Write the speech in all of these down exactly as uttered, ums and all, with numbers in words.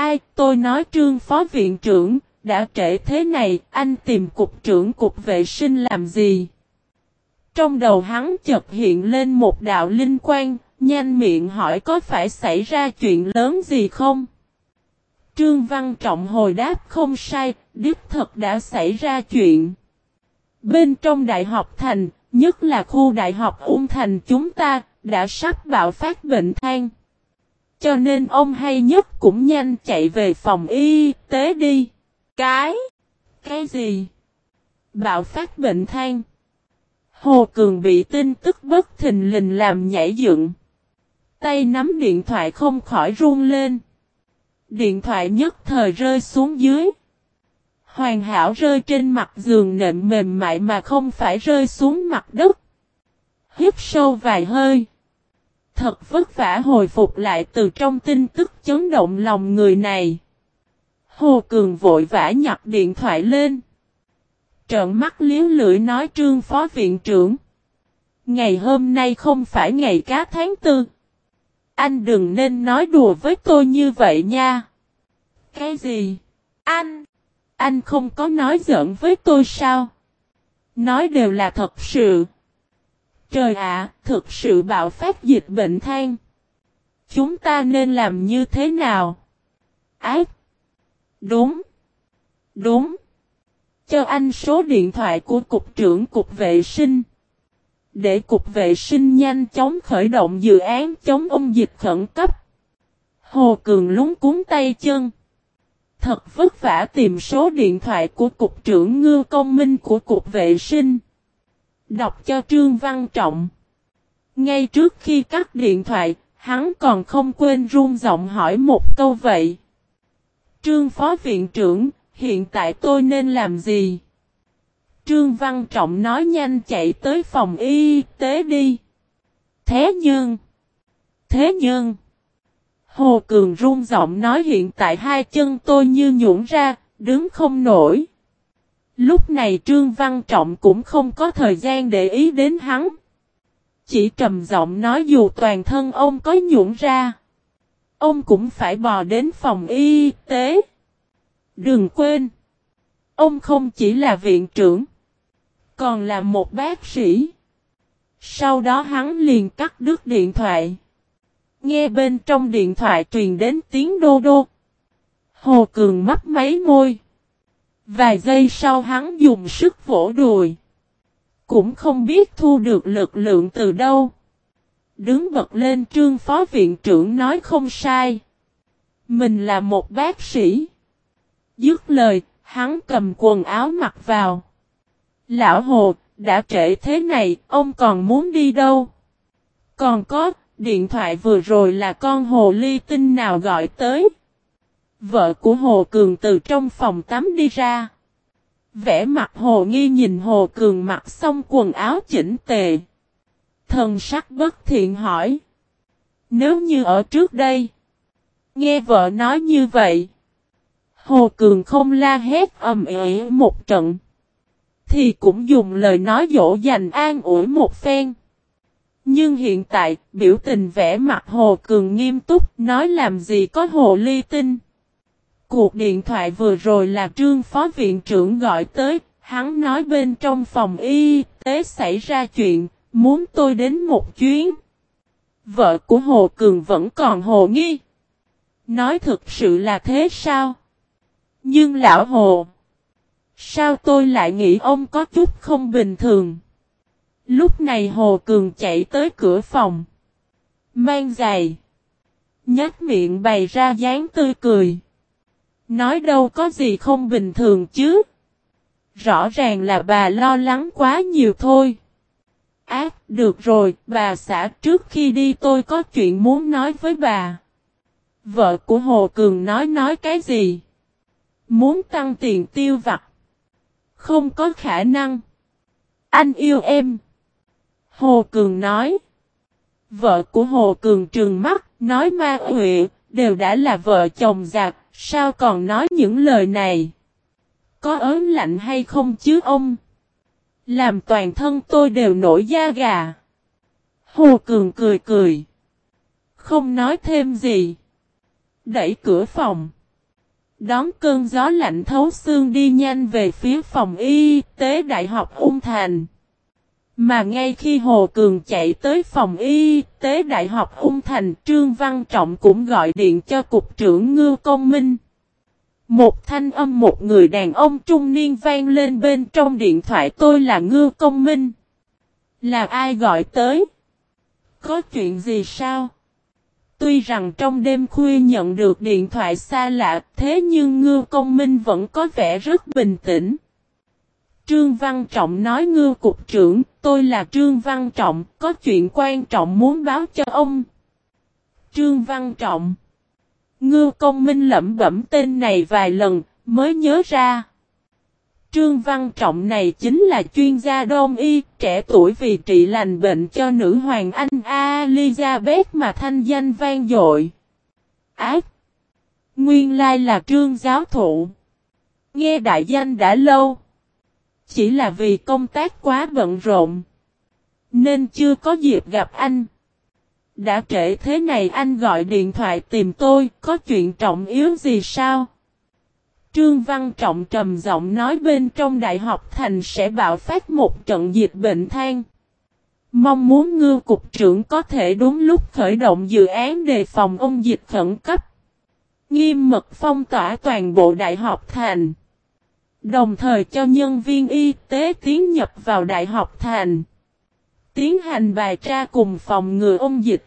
Ai, tôi nói Trương phó viện trưởng, đã trễ thế này, anh tìm cục trưởng cục vệ sinh làm gì? Trong đầu hắn chợt hiện lên một đạo linh quang, nhanh miệng hỏi có phải xảy ra chuyện lớn gì không? Trương Văn Trọng hồi đáp không sai, đích thật đã xảy ra chuyện. Bên trong Đại học Thành, nhất là khu Đại học Ung Thành chúng ta, đã sắp bạo phát bệnh than. Cho nên ông hay nhất cũng nhanh chạy về phòng y tế đi. Cái? Cái gì? Bạo phát bệnh than. Hồ Cường bị tin tức bất thình lình làm nhảy dựng. Tay nắm điện thoại không khỏi run lên. Điện thoại nhất thời rơi xuống dưới. Hoàn hảo rơi trên mặt giường nệm mềm mại mà không phải rơi xuống mặt đất. Hít sâu vài hơi. Thật vất vả hồi phục lại từ trong tin tức chấn động lòng người này. Hồ Cường vội vã nhặt điện thoại lên. Trợn mắt liếu lưỡi nói Trương phó viện trưởng. Ngày hôm nay không phải ngày cá tháng tư. Anh đừng nên nói đùa với tôi như vậy nha. Cái gì? Anh? Anh không có nói giỡn với tôi sao? Nói đều là thật sự. Trời ạ, thực sự bạo phát dịch bệnh than. Chúng ta nên làm như thế nào? Ác. Đúng. Đúng. Cho anh số điện thoại của cục trưởng cục vệ sinh. Để cục vệ sinh nhanh chóng khởi động dự án chống ôn dịch khẩn cấp. Hồ Cường lúng cuốn tay chân. Thật vất vả tìm số điện thoại của cục trưởng Ngưu Công Minh của cục vệ sinh. Đọc cho Trương Văn Trọng. Ngay trước khi cắt điện thoại, hắn còn không quên run giọng hỏi một câu vậy. Trương phó viện trưởng, hiện tại tôi nên làm gì? Trương Văn Trọng nói nhanh chạy tới phòng y tế đi. Thế nhưng... Thế nhưng... Hồ Cường run giọng nói hiện tại hai chân tôi như nhũn ra, đứng không nổi. Lúc này Trương Văn Trọng cũng không có thời gian để ý đến hắn. Chỉ trầm giọng nói dù toàn thân ông có nhũn ra, ông cũng phải bò đến phòng y tế. Đừng quên, ông không chỉ là viện trưởng, còn là một bác sĩ. Sau đó hắn liền cắt đứt điện thoại. Nghe bên trong điện thoại truyền đến tiếng đô đô. Hồ Cường mấp máy môi. Vài giây sau hắn dùng sức vỗ đùi. Cũng không biết thu được lực lượng từ đâu. Đứng bật lên Trương phó viện trưởng nói không sai. Mình là một bác sĩ. Dứt lời, hắn cầm quần áo mặc vào. Lão Hồ, đã trễ thế này, ông còn muốn đi đâu? Còn có, điện thoại vừa rồi là con hồ ly tinh nào gọi tới? Vợ của Hồ Cường từ trong phòng tắm đi ra. Vẻ mặt Hồ Nghi nhìn Hồ Cường mặc xong quần áo chỉnh tề. Thần sắc bất thiện hỏi. Nếu như ở trước đây, nghe vợ nói như vậy, Hồ Cường không la hét ầm ĩ một trận, thì cũng dùng lời nói dỗ dành an ủi một phen. Nhưng hiện tại, biểu tình vẻ mặt Hồ Cường nghiêm túc, nói làm gì có hồ ly tinh. Cuộc điện thoại vừa rồi là Trương phó viện trưởng gọi tới, hắn nói bên trong phòng y tế xảy ra chuyện, muốn tôi đến một chuyến. Vợ của Hồ Cường vẫn còn hồ nghi. Nói thực sự là thế sao? Nhưng lão Hồ, sao tôi lại nghĩ ông có chút không bình thường? Lúc này Hồ Cường chạy tới cửa phòng. Mang giày. Nhếch miệng bày ra dáng tươi cười. Nói đâu có gì không bình thường chứ. Rõ ràng là bà lo lắng quá nhiều thôi. Ác, được rồi, bà xã trước khi đi tôi có chuyện muốn nói với bà. Vợ của Hồ Cường nói nói cái gì? Muốn tăng tiền tiêu vặt. Không có khả năng. Anh yêu em. Hồ Cường nói. Vợ của Hồ Cường trừng mắt, nói ma huệ, đều đã là vợ chồng giặc, sao còn nói những lời này? Có ớn lạnh hay không chứ ông? Làm toàn thân tôi đều nổi da gà. Hồ Cường cười cười. Không nói thêm gì. Đẩy cửa phòng. Đón cơn gió lạnh thấu xương đi nhanh về phía phòng y tế Đại học Ung Thành. Mà ngay khi Hồ Cường chạy tới phòng y tế Đại học Ung Thành, Trương Văn Trọng cũng gọi điện cho Cục trưởng Ngưu Công Minh. Một thanh âm một người đàn ông trung niên vang lên bên trong điện thoại: "Tôi là Ngưu Công Minh." "Là ai gọi tới? Có chuyện gì sao?" Tuy rằng trong đêm khuya nhận được điện thoại xa lạ, thế nhưng Ngưu Công Minh vẫn có vẻ rất bình tĩnh. Trương Văn Trọng nói: "Ngưu cục trưởng, tôi là Trương Văn Trọng, có chuyện quan trọng muốn báo cho ông." Trương Văn Trọng. Ngưu Công Minh lẩm bẩm tên này vài lần, mới nhớ ra. Trương Văn Trọng này chính là chuyên gia đông y, trẻ tuổi vì trị lành bệnh cho nữ hoàng Anh Elizabeth mà thanh danh vang dội. Ác! Nguyên lai là Trương giáo thụ. Nghe đại danh đã lâu. Chỉ là vì công tác quá bận rộn, nên chưa có dịp gặp anh. Đã trễ thế này anh gọi điện thoại tìm tôi, có chuyện trọng yếu gì sao? Trương Văn Trọng trầm giọng nói: "Bên trong Đại học Thành sẽ bạo phát một trận dịch bệnh than. Mong muốn Ngưu cục trưởng có thể đúng lúc khởi động dự án đề phòng ôn dịch khẩn cấp. Nghiêm mật phong tỏa toàn bộ Đại học Thành. Đồng thời cho nhân viên y tế tiến nhập vào Đại học Thành. Tiến hành bài tra cùng phòng ngừa ôn dịch."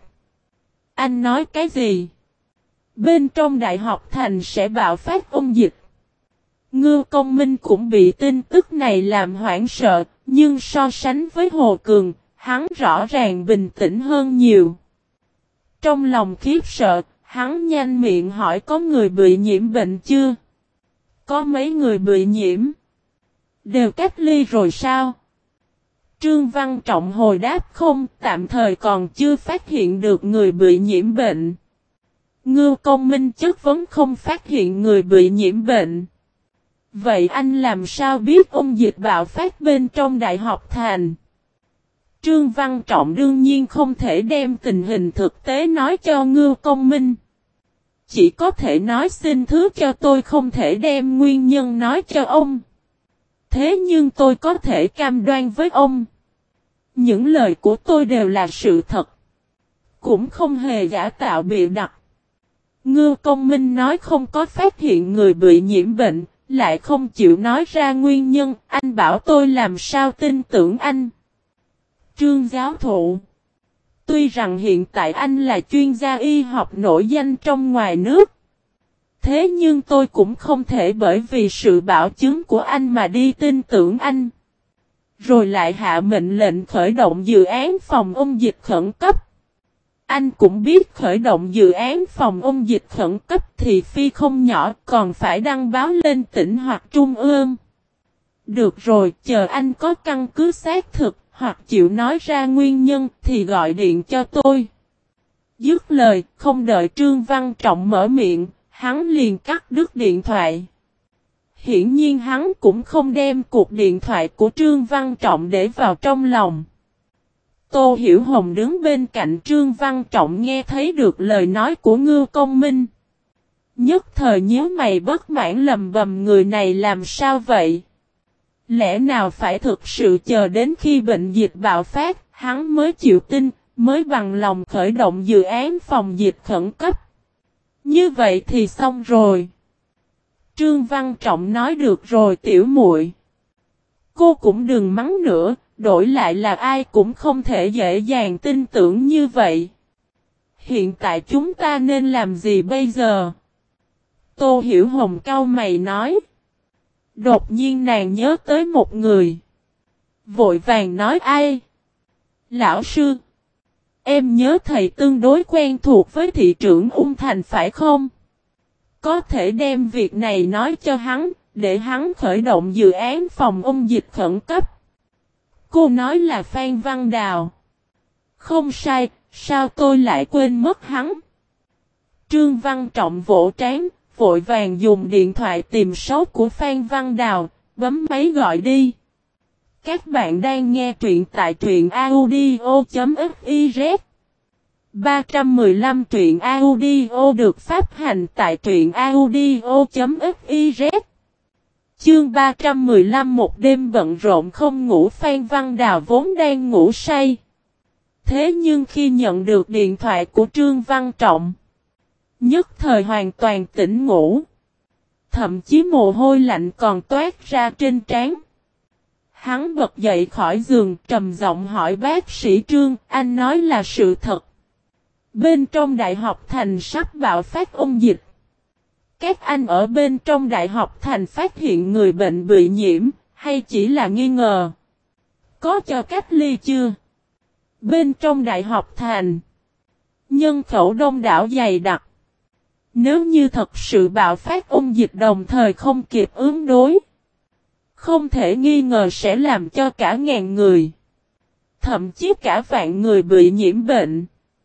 Anh nói cái gì? Bên trong Đại học Thành sẽ bạo phát ôn dịch. Ngưu Công Minh cũng bị tin tức này làm hoảng sợ, nhưng so sánh với Hồ Cường, hắn rõ ràng bình tĩnh hơn nhiều. Trong lòng khiếp sợ, hắn nhanh miệng hỏi: "Có người bị nhiễm bệnh chưa? Có mấy người bị nhiễm? Đều cách ly rồi sao?" Trương Văn Trọng hồi đáp: "Không, tạm thời còn chưa phát hiện được người bị nhiễm bệnh." Ngưu Công Minh chất vấn: "Không phát hiện người bị nhiễm bệnh. Vậy anh làm sao biết ôn dịch bạo phát bên trong Đại học Thành?" Trương Văn Trọng đương nhiên không thể đem tình hình thực tế nói cho Ngưu Công Minh. Chỉ có thể nói: "Xin thứ cho tôi không thể đem nguyên nhân nói cho ông. Thế nhưng tôi có thể cam đoan với ông, những lời của tôi đều là sự thật, cũng không hề giả tạo bịa đặt." Ngưu Công Minh nói không có phát hiện người bị nhiễm bệnh, lại không chịu nói ra nguyên nhân, anh bảo tôi làm sao tin tưởng anh? Trương giáo thụ, tuy rằng hiện tại anh là chuyên gia y học nổi danh trong ngoài nước, thế nhưng tôi cũng không thể bởi vì sự bảo chứng của anh mà đi tin tưởng anh. Rồi lại hạ mệnh lệnh khởi động dự án phòng ôn dịch khẩn cấp. Anh cũng biết khởi động dự án phòng ôn dịch khẩn cấp thì phi không nhỏ, còn phải đăng báo lên tỉnh hoặc trung ương. Được rồi, chờ anh có căn cứ xác thực hoặc chịu nói ra nguyên nhân thì gọi điện cho tôi." Dứt lời, không đợi Trương Văn Trọng mở miệng, hắn liền cắt đứt điện thoại. Hiển nhiên hắn cũng không đem cuộc điện thoại của Trương Văn Trọng để vào trong lòng. Tô Hiểu Hồng đứng bên cạnh Trương Văn Trọng nghe thấy được lời nói của Ngưu Công Minh. Nhất thời nhíu mày bất mãn lầm bầm: người này làm sao vậy? Lẽ nào phải thực sự chờ đến khi bệnh dịch bạo phát, hắn mới chịu tin, mới bằng lòng khởi động dự án phòng dịch khẩn cấp? Như vậy thì xong rồi. Trương Văn Trọng nói: "Được rồi tiểu muội, cô cũng đừng mắng nữa, đổi lại là ai cũng không thể dễ dàng tin tưởng như vậy. Hiện tại chúng ta nên làm gì bây giờ?" Tô Hiểu Hồng cau mày nói. Đột nhiên nàng nhớ tới một người, vội vàng nói: "Ai?" "Lão sư, em nhớ thầy tương đối quen thuộc với thị trưởng Ung Thành phải không? Có thể đem việc này nói cho hắn, để hắn khởi động dự án phòng ôn dịch khẩn cấp." Cô nói là Phan Văn Đào. Không sai, sao tôi lại quên mất hắn? Trương Văn Trọng vỗ trán, vội vàng dùng điện thoại tìm số của Phan Văn Đào, bấm máy gọi đi. Các bạn đang nghe truyện tại truyện audio chấm fiz. ba trăm mười lăm truyện audio được phát hành tại truyện audio chấm fiz. Chương ba trăm mười lăm một đêm bận rộn không ngủ. Phan Văn Đào vốn đang ngủ say. Thế nhưng khi nhận được điện thoại của Trương Văn Trọng, nhất thời hoàn toàn tỉnh ngủ. Thậm chí mồ hôi lạnh còn toát ra trên trán. Hắn bật dậy khỏi giường trầm giọng hỏi bác sĩ Trương, anh nói là sự thật. Bên trong Đại học Thành sắp bạo phát ôn dịch. Các anh ở bên trong Đại học Thành phát hiện người bệnh bị nhiễm, hay chỉ là nghi ngờ? Có cho cách ly chưa? Bên trong Đại học Thành, nhân khẩu đông đảo dày đặc. Nếu như thật sự bạo phát ôn dịch đồng thời không kịp ứng đối, không thể nghi ngờ sẽ làm cho cả ngàn người, thậm chí cả vạn người bị nhiễm bệnh.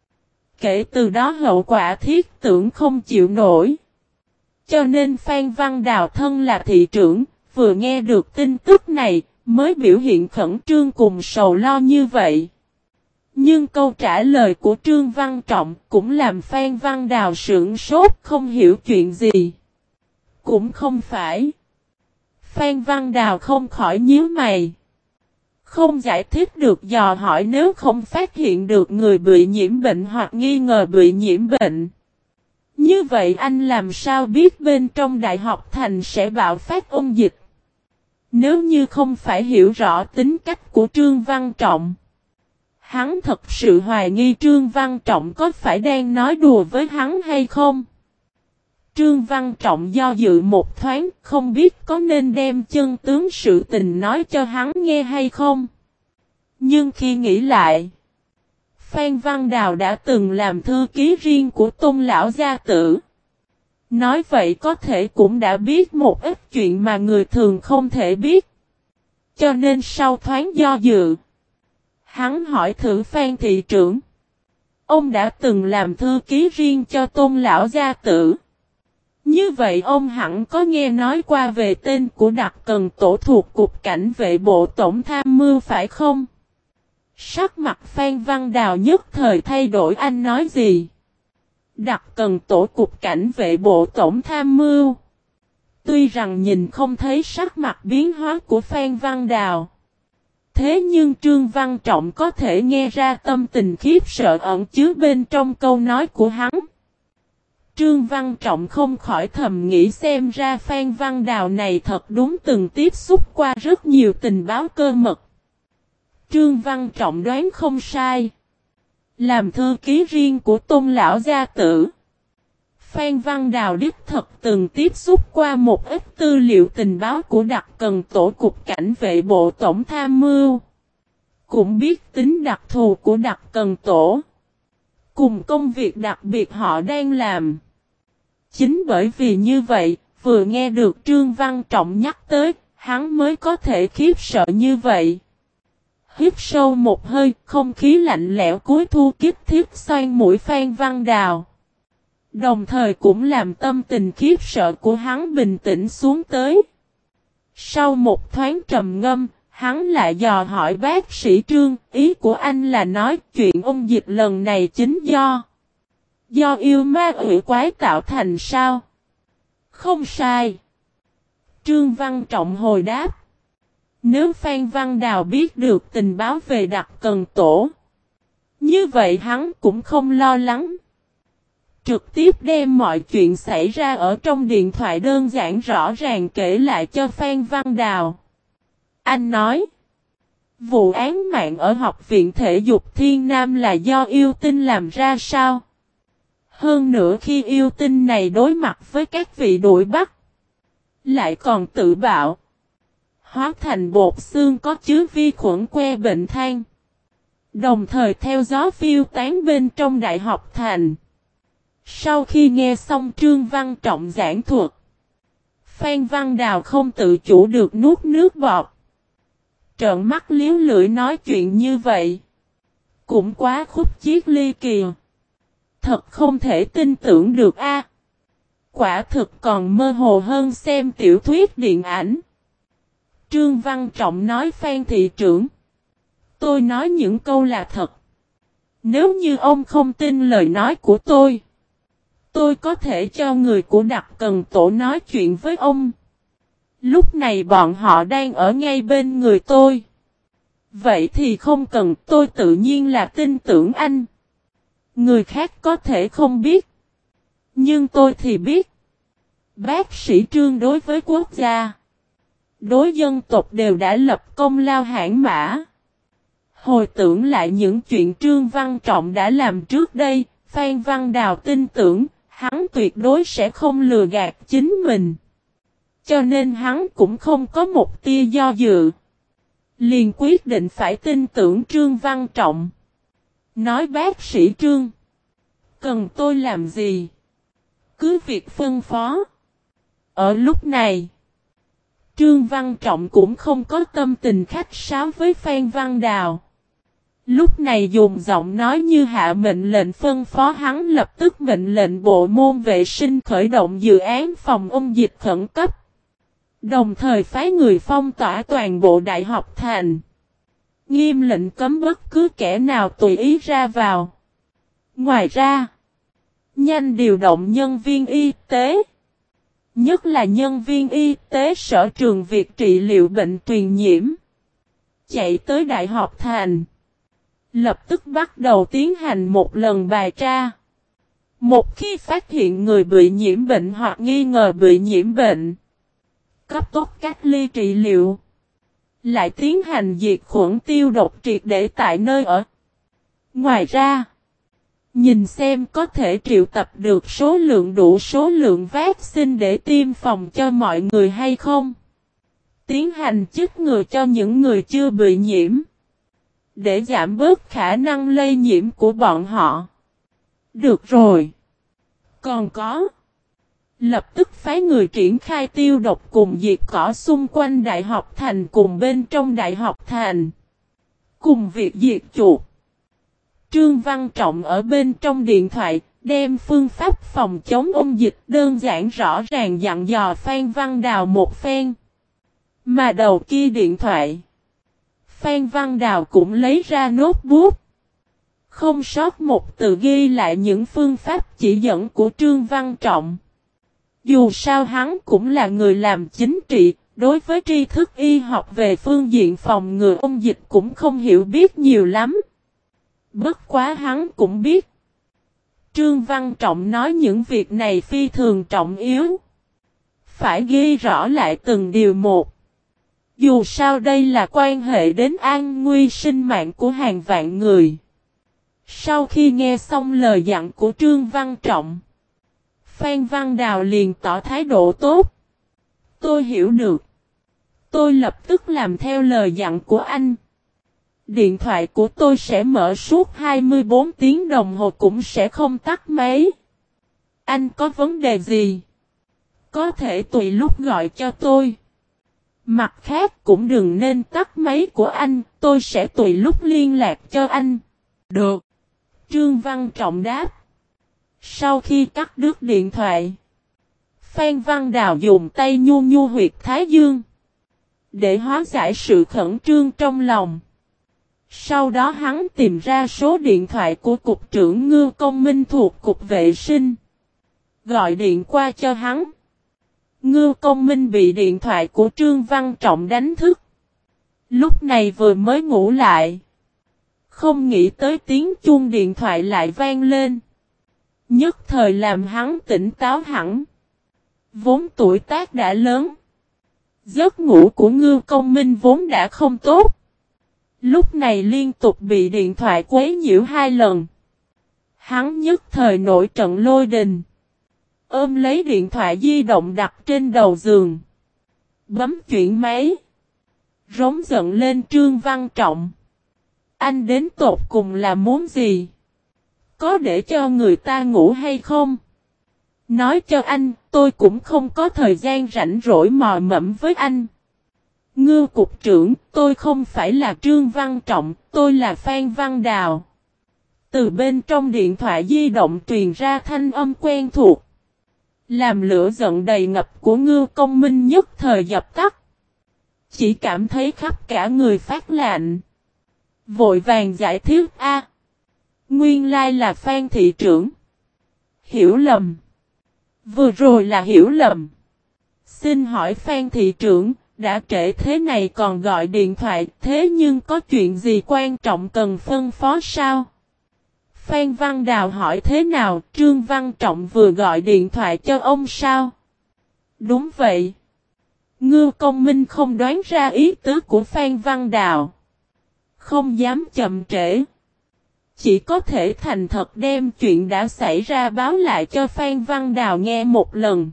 Kể từ đó hậu quả thiết tưởng không chịu nổi. Cho nên Phan Văn Đào thân là thị trưởng, vừa nghe được tin tức này, mới biểu hiện khẩn trương cùng sầu lo như vậy. Nhưng câu trả lời của Trương Văn Trọng cũng làm Phan Văn Đào sửng sốt không hiểu chuyện gì. Cũng không phải. Phan Văn Đào không khỏi nhíu mày. Không giải thích được dò hỏi nếu không phát hiện được người bị nhiễm bệnh hoặc nghi ngờ bị nhiễm bệnh. Như vậy anh làm sao biết bên trong Đại học Thành sẽ bạo phát ôn dịch? Nếu như không phải hiểu rõ tính cách của Trương Văn Trọng, hắn thật sự hoài nghi Trương Văn Trọng có phải đang nói đùa với hắn hay không? Trương Văn Trọng do dự một thoáng, không biết có nên đem chân tướng sự tình nói cho hắn nghe hay không. Nhưng khi nghĩ lại, Phan Văn Đào đã từng làm thư ký riêng của Tôn lão gia tử. Nói vậy có thể cũng đã biết một ít chuyện mà người thường không thể biết. Cho nên sau thoáng do dự, hắn hỏi thử Phan thị trưởng. Ông đã từng làm thư ký riêng cho Tôn lão gia tử. Như vậy ông hẳn có nghe nói qua về tên của đặc cần tổ thuộc Cục Cảnh vệ Bộ Tổng Tham mưu phải không? Sắc mặt Phan Văn Đào nhất thời thay đổi. Anh nói gì? Đặc cần tổ Cục Cảnh vệ Bộ Tổng Tham mưu. Tuy rằng nhìn không thấy sắc mặt biến hóa của Phan Văn Đào, thế nhưng Trương Văn Trọng có thể nghe ra tâm tình khiếp sợ ẩn chứa bên trong câu nói của hắn. Trương Văn Trọng không khỏi thầm nghĩ xem ra Phan Văn Đào này thật đúng từng tiếp xúc qua rất nhiều tình báo cơ mật. Trương Văn Trọng đoán không sai. Làm thư ký riêng của Tôn lão gia tử, Phan Văn Đào đích thật từng tiếp xúc qua một ít tư liệu tình báo của đặc cần tổ Cục Cảnh vệ Bộ Tổng Tham mưu. Cũng biết tính đặc thù của đặc cần tổ, cùng công việc đặc biệt họ đang làm. Chính bởi vì như vậy, vừa nghe được Trương Văn Trọng nhắc tới, hắn mới có thể khiếp sợ như vậy. Hít sâu một hơi, không khí lạnh lẽo cuối thu kích thiết xoay mũi Phan Văn Đào. Đồng thời cũng làm tâm tình khiếp sợ của hắn bình tĩnh xuống tới. Sau một thoáng trầm ngâm, hắn lại dò hỏi bác sĩ Trương, ý của anh là nói chuyện ôn dịch lần này chính do Do yêu ma quỷ quái tạo thành sao? Không sai. Trương Văn Trọng hồi đáp. Nếu Phan Văn Đào biết được tình báo về đặc cần tổ, như vậy hắn cũng không lo lắng. Trực tiếp đem mọi chuyện xảy ra ở trong điện thoại đơn giản rõ ràng kể lại cho Phan Văn Đào. Anh nói, vụ án mạng ở Học viện Thể dục Thiên Nam là do yêu tinh làm ra sao? Hơn nữa khi yêu tinh này đối mặt với các vị đuổi bắt, lại còn tự bạo, hóa thành bột xương có chứa vi khuẩn que bệnh than, đồng thời theo gió phiêu tán bên trong Đại học Thành. Sau khi nghe xong Trương Văn Trọng giảng thuật, Phan Văn Đào không tự chủ được nuốt nước bọt. Trợn mắt liếu lưỡi nói chuyện như vậy, cũng quá khúc chiết ly kỳ. Thật không thể tin tưởng được a. Quả thực còn mơ hồ hơn xem tiểu thuyết điện ảnh. Trương Văn Trọng nói Phan thị trưởng, tôi nói những câu là thật. Nếu như ông không tin lời nói của tôi, tôi có thể cho người của Đặc Cần Tổ nói chuyện với ông. Lúc này bọn họ đang ở ngay bên người tôi. Vậy thì không cần, tôi tự nhiên là tin tưởng anh. Người khác có thể không biết. Nhưng tôi thì biết. Bác sĩ Trương đối với quốc gia, đối dân tộc đều đã lập công lao hãn mã. Hồi tưởng lại những chuyện Trương Văn Trọng đã làm trước đây, Phan Văn Đào tin tưởng, hắn tuyệt đối sẽ không lừa gạt chính mình. Cho nên hắn cũng không có một tia do dự. Liền quyết định phải tin tưởng Trương Văn Trọng. Nói bác sĩ Trương, cần tôi làm gì? Cứ việc phân phó. Ở lúc này, Trương Văn Trọng cũng không có tâm tình khách sáo với Phan Văn Đào. Lúc này dùng giọng nói như hạ mệnh lệnh phân phó, hắn lập tức mệnh lệnh bộ môn vệ sinh khởi động dự án phòng ôn dịch khẩn cấp. Đồng thời phái người phong tỏa toàn bộ Đại học Thành. Nghiêm lệnh cấm bất cứ kẻ nào tùy ý ra vào. Ngoài ra, nhanh điều động nhân viên y tế. Nhất là nhân viên y tế sở trường việc trị liệu bệnh truyền nhiễm. Chạy tới Đại học Thành. Lập tức bắt đầu tiến hành một lần bài tra. Một khi phát hiện người bị nhiễm bệnh hoặc nghi ngờ bị nhiễm bệnh, cấp tốc cách ly trị liệu. Lại tiến hành diệt khuẩn tiêu độc triệt để tại nơi ở. Ngoài ra, nhìn xem có thể triệu tập được số lượng đủ số lượng vaccine để tiêm phòng cho mọi người hay không. Tiến hành chích ngừa cho những người chưa bị nhiễm. Để giảm bớt khả năng lây nhiễm của bọn họ. Được rồi. Còn có. Lập tức phái người triển khai tiêu độc cùng diệt cỏ xung quanh Đại học Thành cùng bên trong Đại học Thành. Cùng việc diệt chuột. Trương Văn Trọng ở bên trong điện thoại, đem phương pháp phòng chống ôn dịch đơn giản rõ ràng dặn dò Phan Văn Đào một phen. Mà đầu kia điện thoại, Phan Văn Đào cũng lấy ra notebook. Không sót một từ ghi lại những phương pháp chỉ dẫn của Trương Văn Trọng. Dù sao hắn cũng là người làm chính trị, đối với tri thức y học về phương diện phòng ngừa ôn dịch cũng không hiểu biết nhiều lắm. Bất quá hắn cũng biết. Trương Văn Trọng nói những việc này phi thường trọng yếu. Phải ghi rõ lại từng điều một. Dù sao đây là quan hệ đến an nguy sinh mạng của hàng vạn người. Sau khi nghe xong lời dặn của Trương Văn Trọng, Phan Văn Đào liền tỏ thái độ tốt. Tôi hiểu được. Tôi lập tức làm theo lời dặn của anh. Điện thoại của tôi sẽ mở suốt hai mươi bốn tiếng đồng hồ cũng sẽ không tắt máy. Anh có vấn đề gì? Có thể tùy lúc gọi cho tôi. Mặt khác cũng đừng nên tắt máy của anh, tôi sẽ tùy lúc liên lạc cho anh. Được. Trương Văn Trọng đáp. Sau khi cắt đứt điện thoại, Phan Văn Đào dùng tay nhu nhu huyệt thái dương, để hóa giải sự khẩn trương trong lòng. Sau đó hắn tìm ra số điện thoại của Cục trưởng Ngưu Công Minh thuộc Cục Vệ sinh. Gọi điện qua cho hắn. Ngưu Công Minh bị điện thoại của Trương Văn Trọng đánh thức. Lúc này vừa mới ngủ lại. Không nghĩ tới tiếng chuông điện thoại lại vang lên. Nhất thời làm hắn tỉnh táo hẳn. Vốn tuổi tác đã lớn. Giấc ngủ của Ngưu Công Minh vốn đã không tốt. Lúc này liên tục bị điện thoại quấy nhiễu hai lần. Hắn nhất thời nổi trận lôi đình. Ôm lấy điện thoại di động đặt trên đầu giường. Bấm chuyển máy. Rống giận lên Trương Văn Trọng. Anh đến tột cùng là muốn gì? Có để cho người ta ngủ hay không? Nói cho anh, tôi cũng không có thời gian rảnh rỗi mò mẫm với anh. Ngưu cục trưởng, tôi không phải là Trương Văn Trọng, tôi là Phan Văn Đào. Từ bên trong điện thoại di động truyền ra thanh âm quen thuộc. Làm lửa giận đầy ngập của Ngưu Công Minh nhất thời dập tắt. Chỉ cảm thấy khắp cả người phát lạnh. Vội vàng giải thích a. Nguyên lai là Phan thị trưởng. Hiểu lầm. Vừa rồi là hiểu lầm. Xin hỏi Phan thị trưởng, đã trễ thế này còn gọi điện thoại, thế nhưng có chuyện gì quan trọng cần phân phó sao? Phan Văn Đào hỏi thế nào, Trương Văn Trọng vừa gọi điện thoại cho ông sao? Đúng vậy. Ngưu Công Minh không đoán ra ý tứ của Phan Văn Đào. Không dám chậm trễ. Chỉ có thể thành thật đem chuyện đã xảy ra báo lại cho Phan Văn Đào nghe một lần.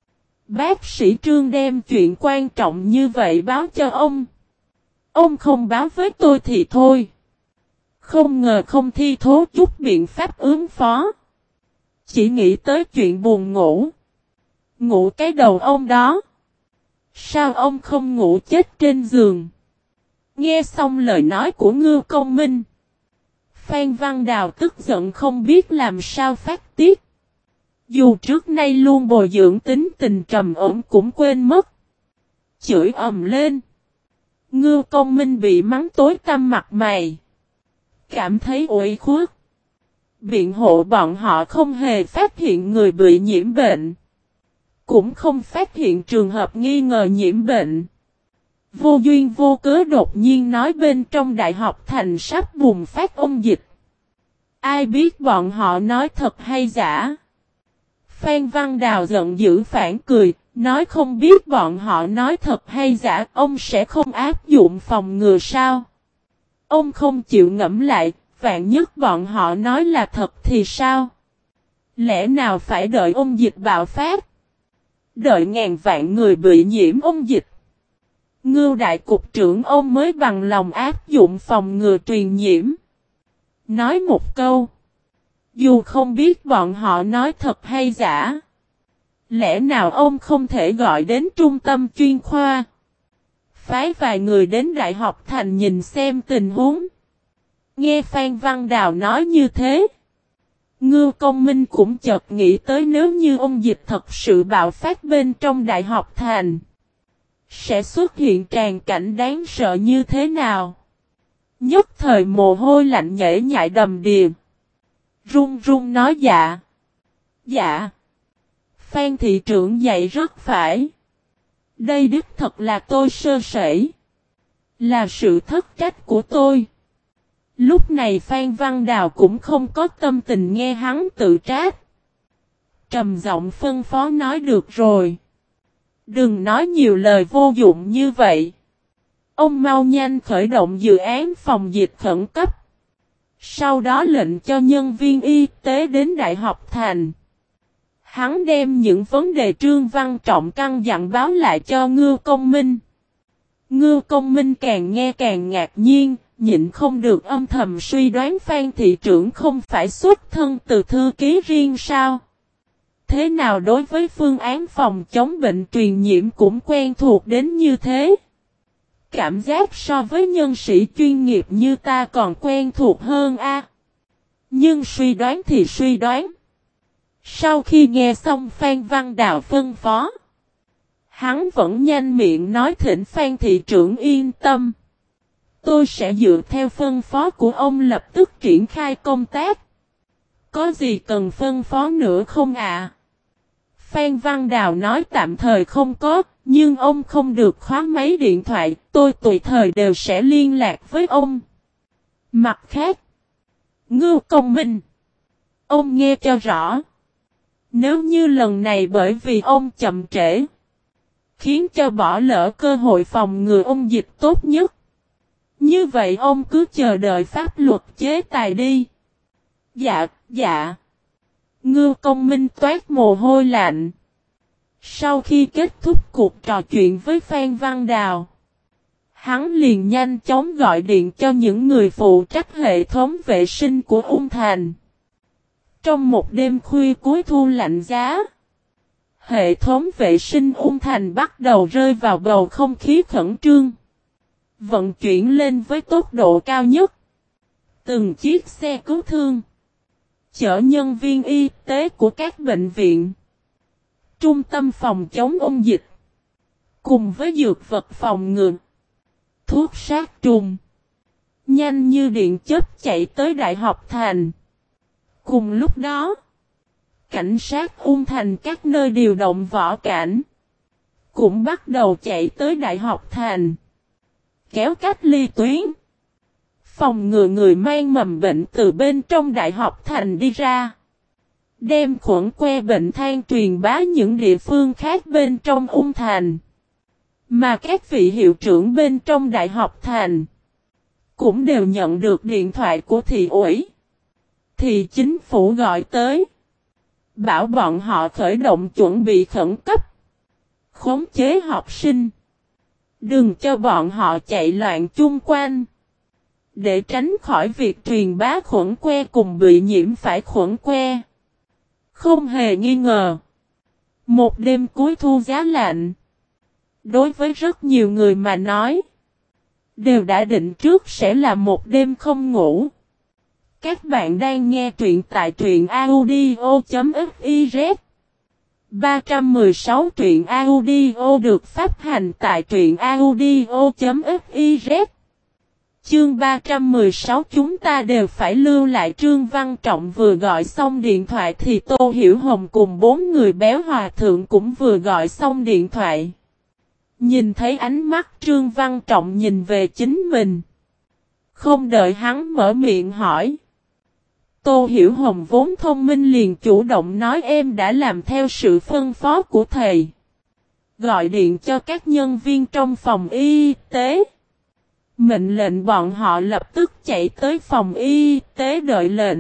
Bác sĩ Trương đem chuyện quan trọng như vậy báo cho ông. Ông không báo với tôi thì thôi. Không ngờ không thi thố chút biện pháp ứng phó. Chỉ nghĩ tới chuyện buồn ngủ. Ngủ cái đầu ông đó. Sao ông không ngủ chết trên giường? Nghe xong lời nói của Ngưu Công Minh, Phan Văn Đào tức giận không biết làm sao phát tiết. Dù trước nay luôn bồi dưỡng tính tình trầm ổn cũng quên mất. Chửi ầm lên. Ngưu Công Minh bị mắng tối tăm mặt mày. Cảm thấy uể khuất. Biện hộ bọn họ không hề phát hiện người bị nhiễm bệnh. Cũng không phát hiện trường hợp nghi ngờ nhiễm bệnh. Vô duyên vô cớ đột nhiên nói bên trong Đại học Thành sắp bùng phát ôn dịch. Ai biết bọn họ nói thật hay giả? Phan Văn Đào giận dữ phản cười, nói không biết bọn họ nói thật hay giả, ông sẽ không áp dụng phòng ngừa sao? Ông không chịu ngẫm lại, vạn nhất bọn họ nói là thật thì sao? Lẽ nào phải đợi ôn dịch bạo phát? Đợi ngàn vạn người bị nhiễm ôn dịch. Ngưu đại cục trưởng ông mới bằng lòng áp dụng phòng ngừa truyền nhiễm. Nói một câu. Dù không biết bọn họ nói thật hay giả. Lẽ nào ông không thể gọi đến trung tâm chuyên khoa? Phái vài người đến Đại học Thành nhìn xem tình huống. Nghe Phan Văn Đào nói như thế. Ngưu Công Minh cũng chợt nghĩ tới nếu như ôn dịch thật sự bạo phát bên trong Đại học Thành. Sẽ xuất hiện tràn cảnh đáng sợ như thế nào? Nhất thời mồ hôi lạnh nhễ nhại đầm đìa. Run run nói dạ. Dạ. Phan thị trưởng dạy rất phải. Đây đích thật là tôi sơ sẩy. Là sự thất trách của tôi. Lúc này Phan Văn Đào cũng không có tâm tình nghe hắn tự trách. Trầm giọng phân phó nói được rồi. Đừng nói nhiều lời vô dụng như vậy. Ông mau nhanh khởi động dự án phòng dịch khẩn cấp. Sau đó lệnh cho nhân viên y tế đến Đại học Thành. Hắn đem những vấn đề Trương Văn Trọng căn dặn báo lại cho Ngưu Công Minh. Ngưu Công Minh càng nghe càng ngạc nhiên, nhịn không được âm thầm suy đoán Phan thị trưởng không phải xuất thân từ thư ký riêng sao? Thế nào đối với phương án phòng chống bệnh truyền nhiễm cũng quen thuộc đến như thế? Cảm giác so với nhân sĩ chuyên nghiệp như ta còn quen thuộc hơn a. À? Nhưng suy đoán thì suy đoán. Sau khi nghe xong Phan Văn Đào phân phó, hắn vẫn nhanh miệng nói thỉnh Phan thị trưởng yên tâm. Tôi sẽ dựa theo phân phó của ông lập tức triển khai công tác. Có gì cần phân phó nữa không ạ? À? Phan Văn Đào nói tạm thời không có, nhưng ông không được khóa máy điện thoại, tôi tùy thời đều sẽ liên lạc với ông. Mặt khác, Ngưu Công Minh, ông nghe cho rõ. Nếu như lần này bởi vì ông chậm trễ, khiến cho bỏ lỡ cơ hội phòng ngừa ôn dịch tốt nhất, như vậy ông cứ chờ đợi pháp luật chế tài đi. Dạ, dạ. Ngưu Công Minh toát mồ hôi lạnh. Sau khi kết thúc cuộc trò chuyện với Phan Văn Đào, hắn liền nhanh chóng gọi điện cho những người phụ trách hệ thống vệ sinh của Ung Thành. Trong một đêm khuya cuối thu lạnh giá, hệ thống vệ sinh Ung Thành bắt đầu rơi vào bầu không khí khẩn trương. Vận chuyển lên với tốc độ cao nhất. Từng chiếc xe cứu thương, chở nhân viên y tế của các bệnh viện, trung tâm phòng chống ôn dịch, cùng với dược vật phòng ngừa, thuốc sát trùng, nhanh như điện chớp chạy tới Đại học Thành. Cùng lúc đó, cảnh sát Ung Thành các nơi điều động võ cảnh, cũng bắt đầu chạy tới Đại học Thành, kéo cách ly tuyến, phòng ngừa người mang mầm bệnh từ bên trong Đại học Thành đi ra, đem khuẩn que bệnh than truyền bá những địa phương khác bên trong Ung Thành. Mà các vị hiệu trưởng bên trong Đại học Thành cũng đều nhận được điện thoại của thị ủy, thì chính phủ gọi tới, bảo bọn họ khởi động chuẩn bị khẩn cấp, khống chế học sinh, đừng cho bọn họ chạy loạn chung quanh, để tránh khỏi việc truyền bá khuẩn que cùng bị nhiễm phải khuẩn que. Không hề nghi ngờ, một đêm cuối thu giá lạnh, đối với rất nhiều người mà nói, đều đã định trước sẽ là một đêm không ngủ. Các bạn đang nghe truyện tại truyện audio.fiz. ba trăm mười sáu truyện audio được phát hành tại truyện audio.fiz. Chương ba trăm mười sáu chúng ta đều phải lưu lại. Trương Văn Trọng vừa gọi xong điện thoại thì Tô Hiểu Hồng cùng bốn người béo hòa thượng cũng vừa gọi xong điện thoại. Nhìn thấy ánh mắt Trương Văn Trọng nhìn về chính mình, không đợi hắn mở miệng hỏi, Tô Hiểu Hồng vốn thông minh liền chủ động nói em đã làm theo sự phân phó của thầy. Gọi điện cho các nhân viên trong phòng y tế, mệnh lệnh bọn họ lập tức chạy tới phòng y tế đợi lệnh.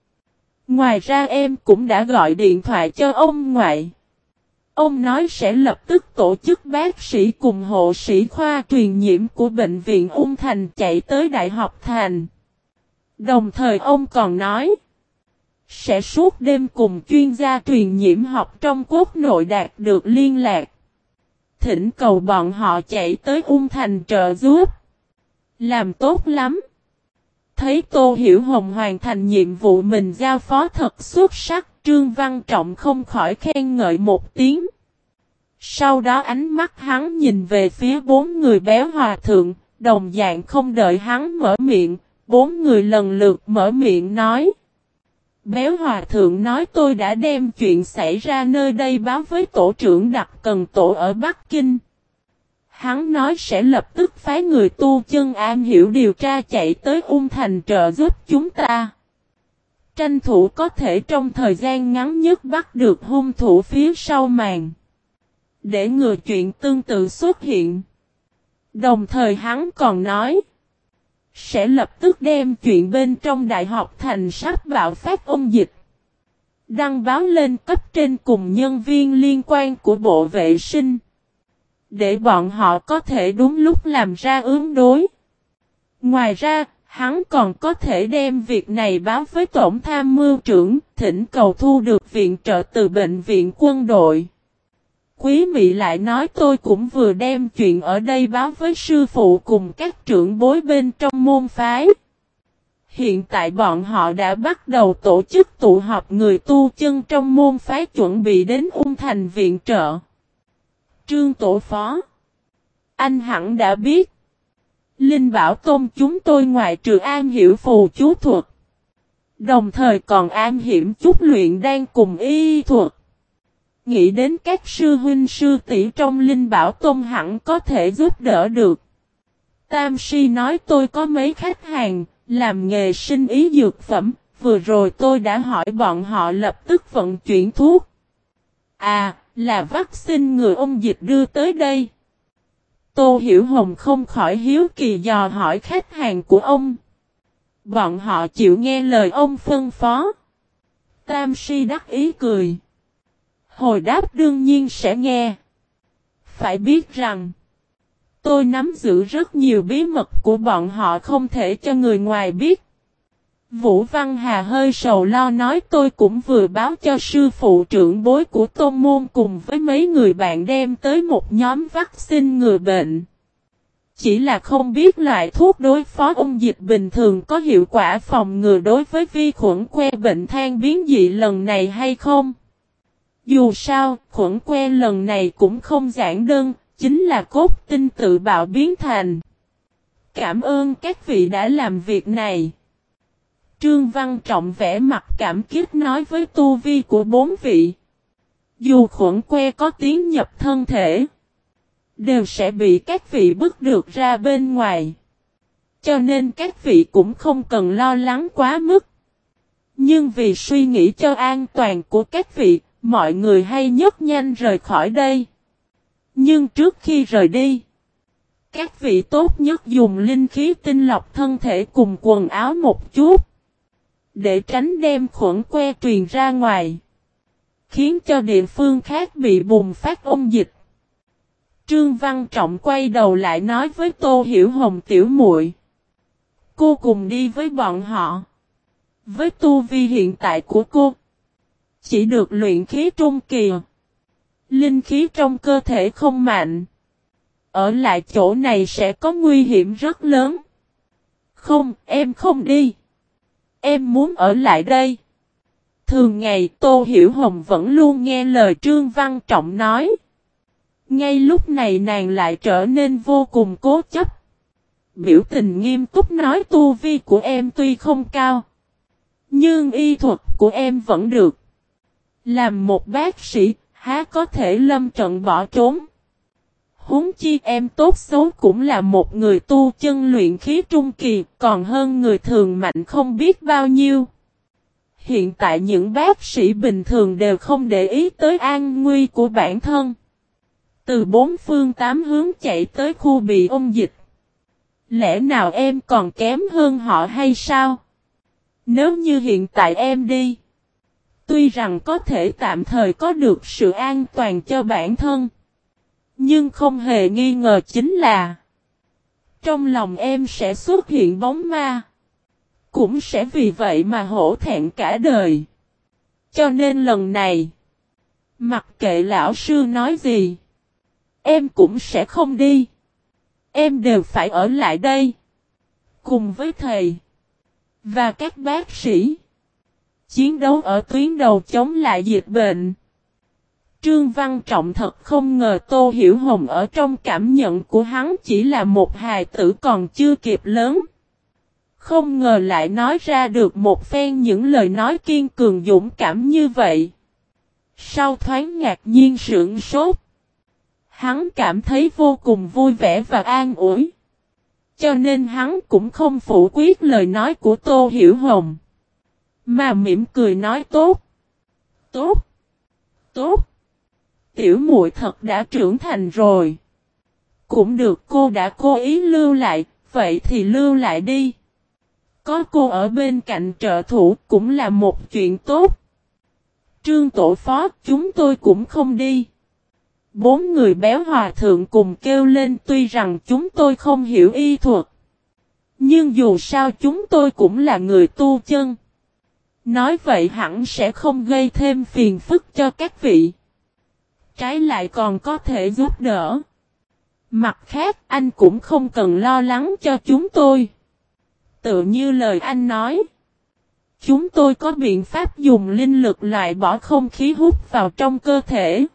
Ngoài ra em cũng đã gọi điện thoại cho ông ngoại. Ông nói sẽ lập tức tổ chức bác sĩ cùng hộ sĩ khoa truyền nhiễm của bệnh viện Ung Thành chạy tới Đại học Thành. Đồng thời ông còn nói, sẽ suốt đêm cùng chuyên gia truyền nhiễm học trong quốc nội đạt được liên lạc. Thỉnh cầu bọn họ chạy tới Ung Thành trợ giúp. Làm tốt lắm. Thấy Tô Hiểu Hồng hoàn thành nhiệm vụ mình giao phó thật xuất sắc, Trương Văn Trọng không khỏi khen ngợi một tiếng. Sau đó ánh mắt hắn nhìn về phía bốn người béo hòa thượng, đồng dạng không đợi hắn mở miệng, bốn người lần lượt mở miệng nói. Béo hòa thượng nói tôi đã đem chuyện xảy ra nơi đây báo với tổ trưởng đặc cần tổ ở Bắc Kinh. Hắn nói sẽ lập tức phái người tu chân am hiểu điều tra chạy tới Ung Thành trợ giúp chúng ta. Tranh thủ có thể trong thời gian ngắn nhất bắt được hung thủ phía sau màn. Để ngừa chuyện tương tự xuất hiện. Đồng thời hắn còn nói, sẽ lập tức đem chuyện bên trong Đại học Thành sắp bạo phát ôn dịch, đăng báo lên cấp trên cùng nhân viên liên quan của Bộ Vệ sinh, để bọn họ có thể đúng lúc làm ra ứng đối. Ngoài ra, hắn còn có thể đem việc này báo với Tổng tham mưu trưởng, thỉnh cầu thu được viện trợ từ bệnh viện quân đội. Quý Mị lại nói tôi cũng vừa đem chuyện ở đây báo với sư phụ cùng các trưởng bối bên trong môn phái. Hiện tại bọn họ đã bắt đầu tổ chức tụ họp người tu chân trong môn phái chuẩn bị đến Ung Thành viện trợ. Trương Tổ Phó, anh hẳn đã biết. Linh Bảo Tôn chúng tôi ngoại trừ am hiểu phù chú thuật, đồng thời còn am hiểu chút luyện đan cùng y thuật. Nghĩ đến các sư huynh sư tỷ trong Linh Bảo Tôn hẳn có thể giúp đỡ được. Tam Si nói tôi có mấy khách hàng, làm nghề sinh ý dược phẩm, vừa rồi tôi đã hỏi bọn họ lập tức vận chuyển thuốc. À, là vaccine ngừa ôn dịch đưa tới đây. Tô Hiểu Hồng không khỏi hiếu kỳ dò hỏi khách hàng của ông. Bọn họ chịu nghe lời ông phân phó. Tam Si đắc ý cười. Hồi đáp đương nhiên sẽ nghe. Phải biết rằng, tôi nắm giữ rất nhiều bí mật của bọn họ không thể cho người ngoài biết. Vũ Văn Hà hơi sầu lo nói tôi cũng vừa báo cho sư phụ trưởng bối của tôn môn cùng với mấy người bạn đem tới một nhóm vaccine ngừa bệnh. Chỉ là không biết loại thuốc đối phó ôn dịch bình thường có hiệu quả phòng ngừa đối với vi khuẩn que bệnh than biến dị lần này hay không. Dù sao, khuẩn que lần này cũng không giản đơn, chính là cốt tinh tự bạo biến thành. Cảm ơn các vị đã làm việc này. Trương Văn Trọng vẽ mặt cảm kích nói với tu vi của bốn vị. Dù khuẩn que có tiến nhập thân thể, đều sẽ bị các vị bức được ra bên ngoài. Cho nên các vị cũng không cần lo lắng quá mức. Nhưng vì suy nghĩ cho an toàn của các vị, mọi người hay nhất nhanh rời khỏi đây. Nhưng trước khi rời đi, các vị tốt nhất dùng linh khí tinh lọc thân thể cùng quần áo một chút, để tránh đem khuẩn que truyền ra ngoài, khiến cho địa phương khác bị bùng phát ôn dịch. Trương Văn Trọng quay đầu lại nói với Tô Hiểu Hồng tiểu muội, cô cùng đi với bọn họ. Với tu vi hiện tại của cô, chỉ được luyện khí trung kỳ, linh khí trong cơ thể không mạnh, ở lại chỗ này sẽ có nguy hiểm rất lớn. Không, em không đi. Em muốn ở lại đây. Thường ngày Tô Hiểu Hồng vẫn luôn nghe lời Trương Văn Trọng nói. Ngay lúc này nàng lại trở nên vô cùng cố chấp. Biểu tình nghiêm túc nói tu vi của em tuy không cao, nhưng y thuật của em vẫn được. Làm một bác sĩ, há có thể lâm trận bỏ trốn. Huống chi em tốt xấu cũng là một người tu chân luyện khí trung kỳ, còn hơn người thường mạnh không biết bao nhiêu. Hiện tại những bác sĩ bình thường đều không để ý tới an nguy của bản thân. Từ bốn phương tám hướng chạy tới khu bị ôn dịch. Lẽ nào em còn kém hơn họ hay sao? Nếu như hiện tại em đi, tuy rằng có thể tạm thời có được sự an toàn cho bản thân, nhưng không hề nghi ngờ chính là trong lòng em sẽ xuất hiện bóng ma. Cũng sẽ vì vậy mà hổ thẹn cả đời. Cho nên lần này, mặc kệ lão sư nói gì, em cũng sẽ không đi. Em đều phải ở lại đây, cùng với thầy và các bác sĩ, chiến đấu ở tuyến đầu chống lại dịch bệnh. Trương Văn Trọng thật không ngờ Tô Hiểu Hồng ở trong cảm nhận của hắn chỉ là một hài tử còn chưa kịp lớn. Không ngờ lại nói ra được một phen những lời nói kiên cường dũng cảm như vậy. Sau thoáng ngạc nhiên sửng sốt, hắn cảm thấy vô cùng vui vẻ và an ủi. Cho nên hắn cũng không phủ quyết lời nói của Tô Hiểu Hồng, mà mỉm cười nói tốt. Tốt. Tốt. Tiểu muội thật đã trưởng thành rồi. Cũng được, cô đã cố ý lưu lại, vậy thì lưu lại đi. Có cô ở bên cạnh trợ thủ cũng là một chuyện tốt. Trương tổ phó, chúng tôi cũng không đi. Bốn người béo hòa thượng cùng kêu lên, tuy rằng chúng tôi không hiểu y thuật, nhưng dù sao chúng tôi cũng là người tu chân. Nói vậy hẳn sẽ không gây thêm phiền phức cho các vị. Trái lại còn có thể giúp đỡ. Mặt khác, anh cũng không cần lo lắng cho chúng tôi. Tự như lời anh nói, chúng tôi có biện pháp dùng linh lực loại bỏ không khí hút vào trong cơ thể,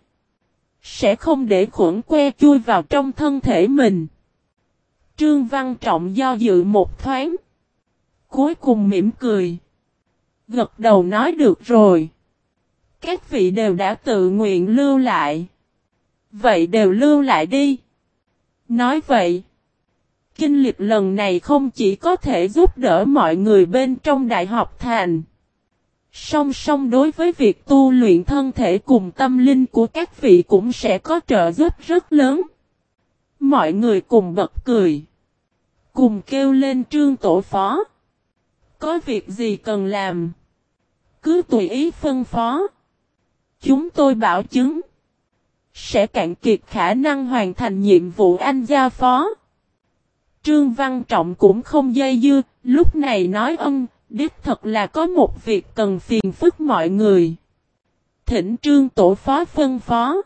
sẽ không để khuẩn que chui vào trong thân thể mình. Trương Văn Trọng do dự một thoáng, cuối cùng mỉm cười, gật đầu nói được rồi. Các vị đều đã tự nguyện lưu lại, vậy đều lưu lại đi. Nói vậy, kinh lịch lần này không chỉ có thể giúp đỡ mọi người bên trong Đại học Thành, song song đối với việc tu luyện thân thể cùng tâm linh của các vị cũng sẽ có trợ giúp rất lớn. Mọi người cùng bật cười, cùng kêu lên Trương tổ phó. Có việc gì cần làm, cứ tùy ý phân phó. Chúng tôi bảo chứng sẽ cạn kiệt khả năng hoàn thành nhiệm vụ anh giao phó. Trương Văn Trọng cũng không dây dưa, lúc này nói ân, đích thật là có một việc cần phiền phức mọi người. Thỉnh Trương tổ phó phân phó.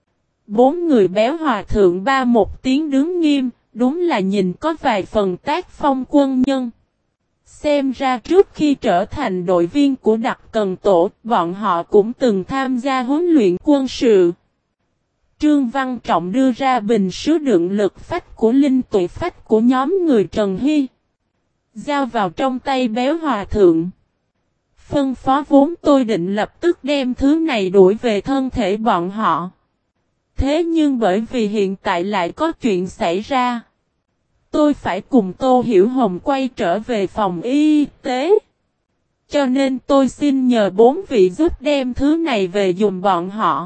Bốn người béo hòa thượng ba một tiếng đứng nghiêm, đúng là nhìn có vài phần tác phong quân nhân. Xem ra trước khi trở thành đội viên của đặc cần tổ, bọn họ cũng từng tham gia huấn luyện quân sự. Trương Văn Trọng đưa ra bình sứ đựng lực phách của linh tụy phách của nhóm người Trần Hy. Giao vào trong tay béo hòa thượng. Phân phó vốn tôi định lập tức đem thứ này đuổi về thân thể bọn họ. Thế nhưng bởi vì hiện tại lại có chuyện xảy ra. Tôi phải cùng Tô Hiểu Hồng quay trở về phòng y tế. Cho nên tôi xin nhờ bốn vị giúp đem thứ này về dùng bọn họ.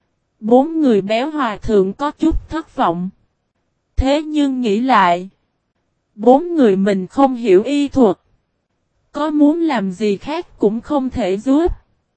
Bốn người béo hòa thượng có chút thất vọng. Thế nhưng nghĩ lại. Bốn người mình không hiểu y thuật. Có muốn làm gì khác cũng không thể giúp.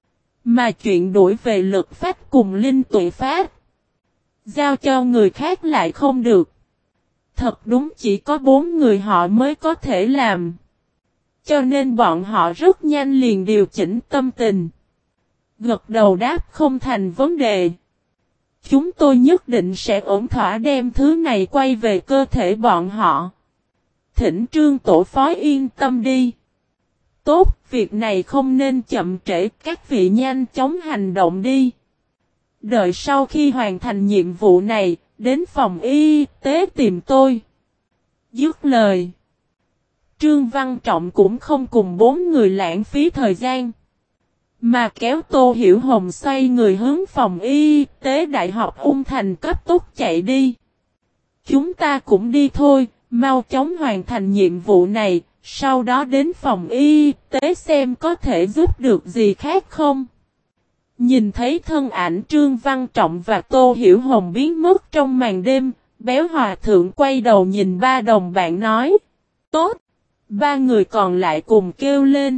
Mà chuyện đuổi về lực phát cùng linh tuệ phát. Giao cho người khác lại không được. Thật đúng chỉ có bốn người họ mới có thể làm. Cho nên bọn họ rất nhanh liền điều chỉnh tâm tình. Gật đầu đáp không thành vấn đề. Chúng tôi nhất định sẽ ổn thỏa đem thứ này quay về cơ thể bọn họ. Thỉnh Trương tổ phó yên tâm đi. Tốt, việc này không nên chậm trễ, các vị nhanh chóng hành động đi. Đợi sau khi hoàn thành nhiệm vụ này, đến phòng y tế tìm tôi. Dứt lời. Trương Văn Trọng cũng không cùng bốn người lãng phí thời gian. Mà kéo Tô Hiểu Hồng xoay người hướng phòng y tế Đại học Ung Thành cấp tốc chạy đi. Chúng ta cũng đi thôi, mau chóng hoàn thành nhiệm vụ này, sau đó đến phòng y tế xem có thể giúp được gì khác không. Nhìn thấy thân ảnh Trương Văn Trọng và Tô Hiểu Hồng biến mất trong màn đêm, béo hòa thượng quay đầu nhìn ba đồng bạn nói. Tốt! Ba người còn lại cùng kêu lên.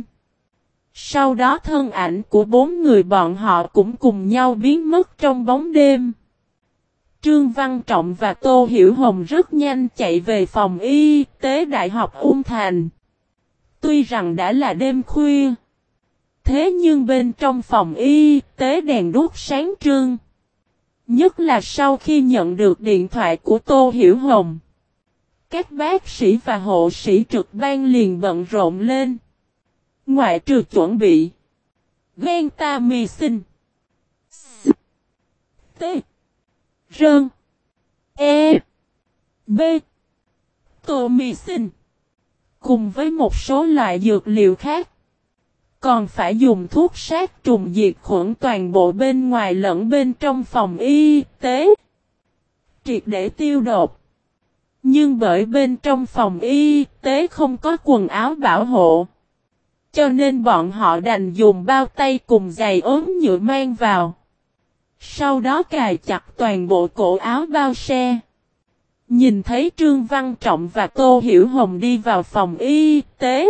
Sau đó thân ảnh của bốn người bọn họ cũng cùng nhau biến mất trong bóng đêm. Trương Văn Trọng và Tô Hiểu Hồng rất nhanh chạy về phòng y tế Đại học Ung Thành. Tuy rằng đã là đêm khuya. Thế nhưng bên trong phòng y tế đèn đuốc sáng trưng. Nhất là sau khi nhận được điện thoại của Tô Hiểu Hồng. Các bác sĩ và hộ sĩ trực ban liền bận rộn lên. Ngoại trừ chuẩn bị. Gentamicin. T. Rơn. E. B. Tomicin. Cùng với một số loại dược liệu khác. Còn phải dùng thuốc sát trùng diệt khuẩn toàn bộ bên ngoài lẫn bên trong phòng y tế. Triệt để tiêu độc. Nhưng bởi bên trong phòng y tế không có quần áo bảo hộ. Cho nên bọn họ đành dùng bao tay cùng giày ốm nhựa mang vào. Sau đó cài chặt toàn bộ cổ áo bao xe. Nhìn thấy Trương Văn Trọng và Tô Hiểu Hồng đi vào phòng y tế.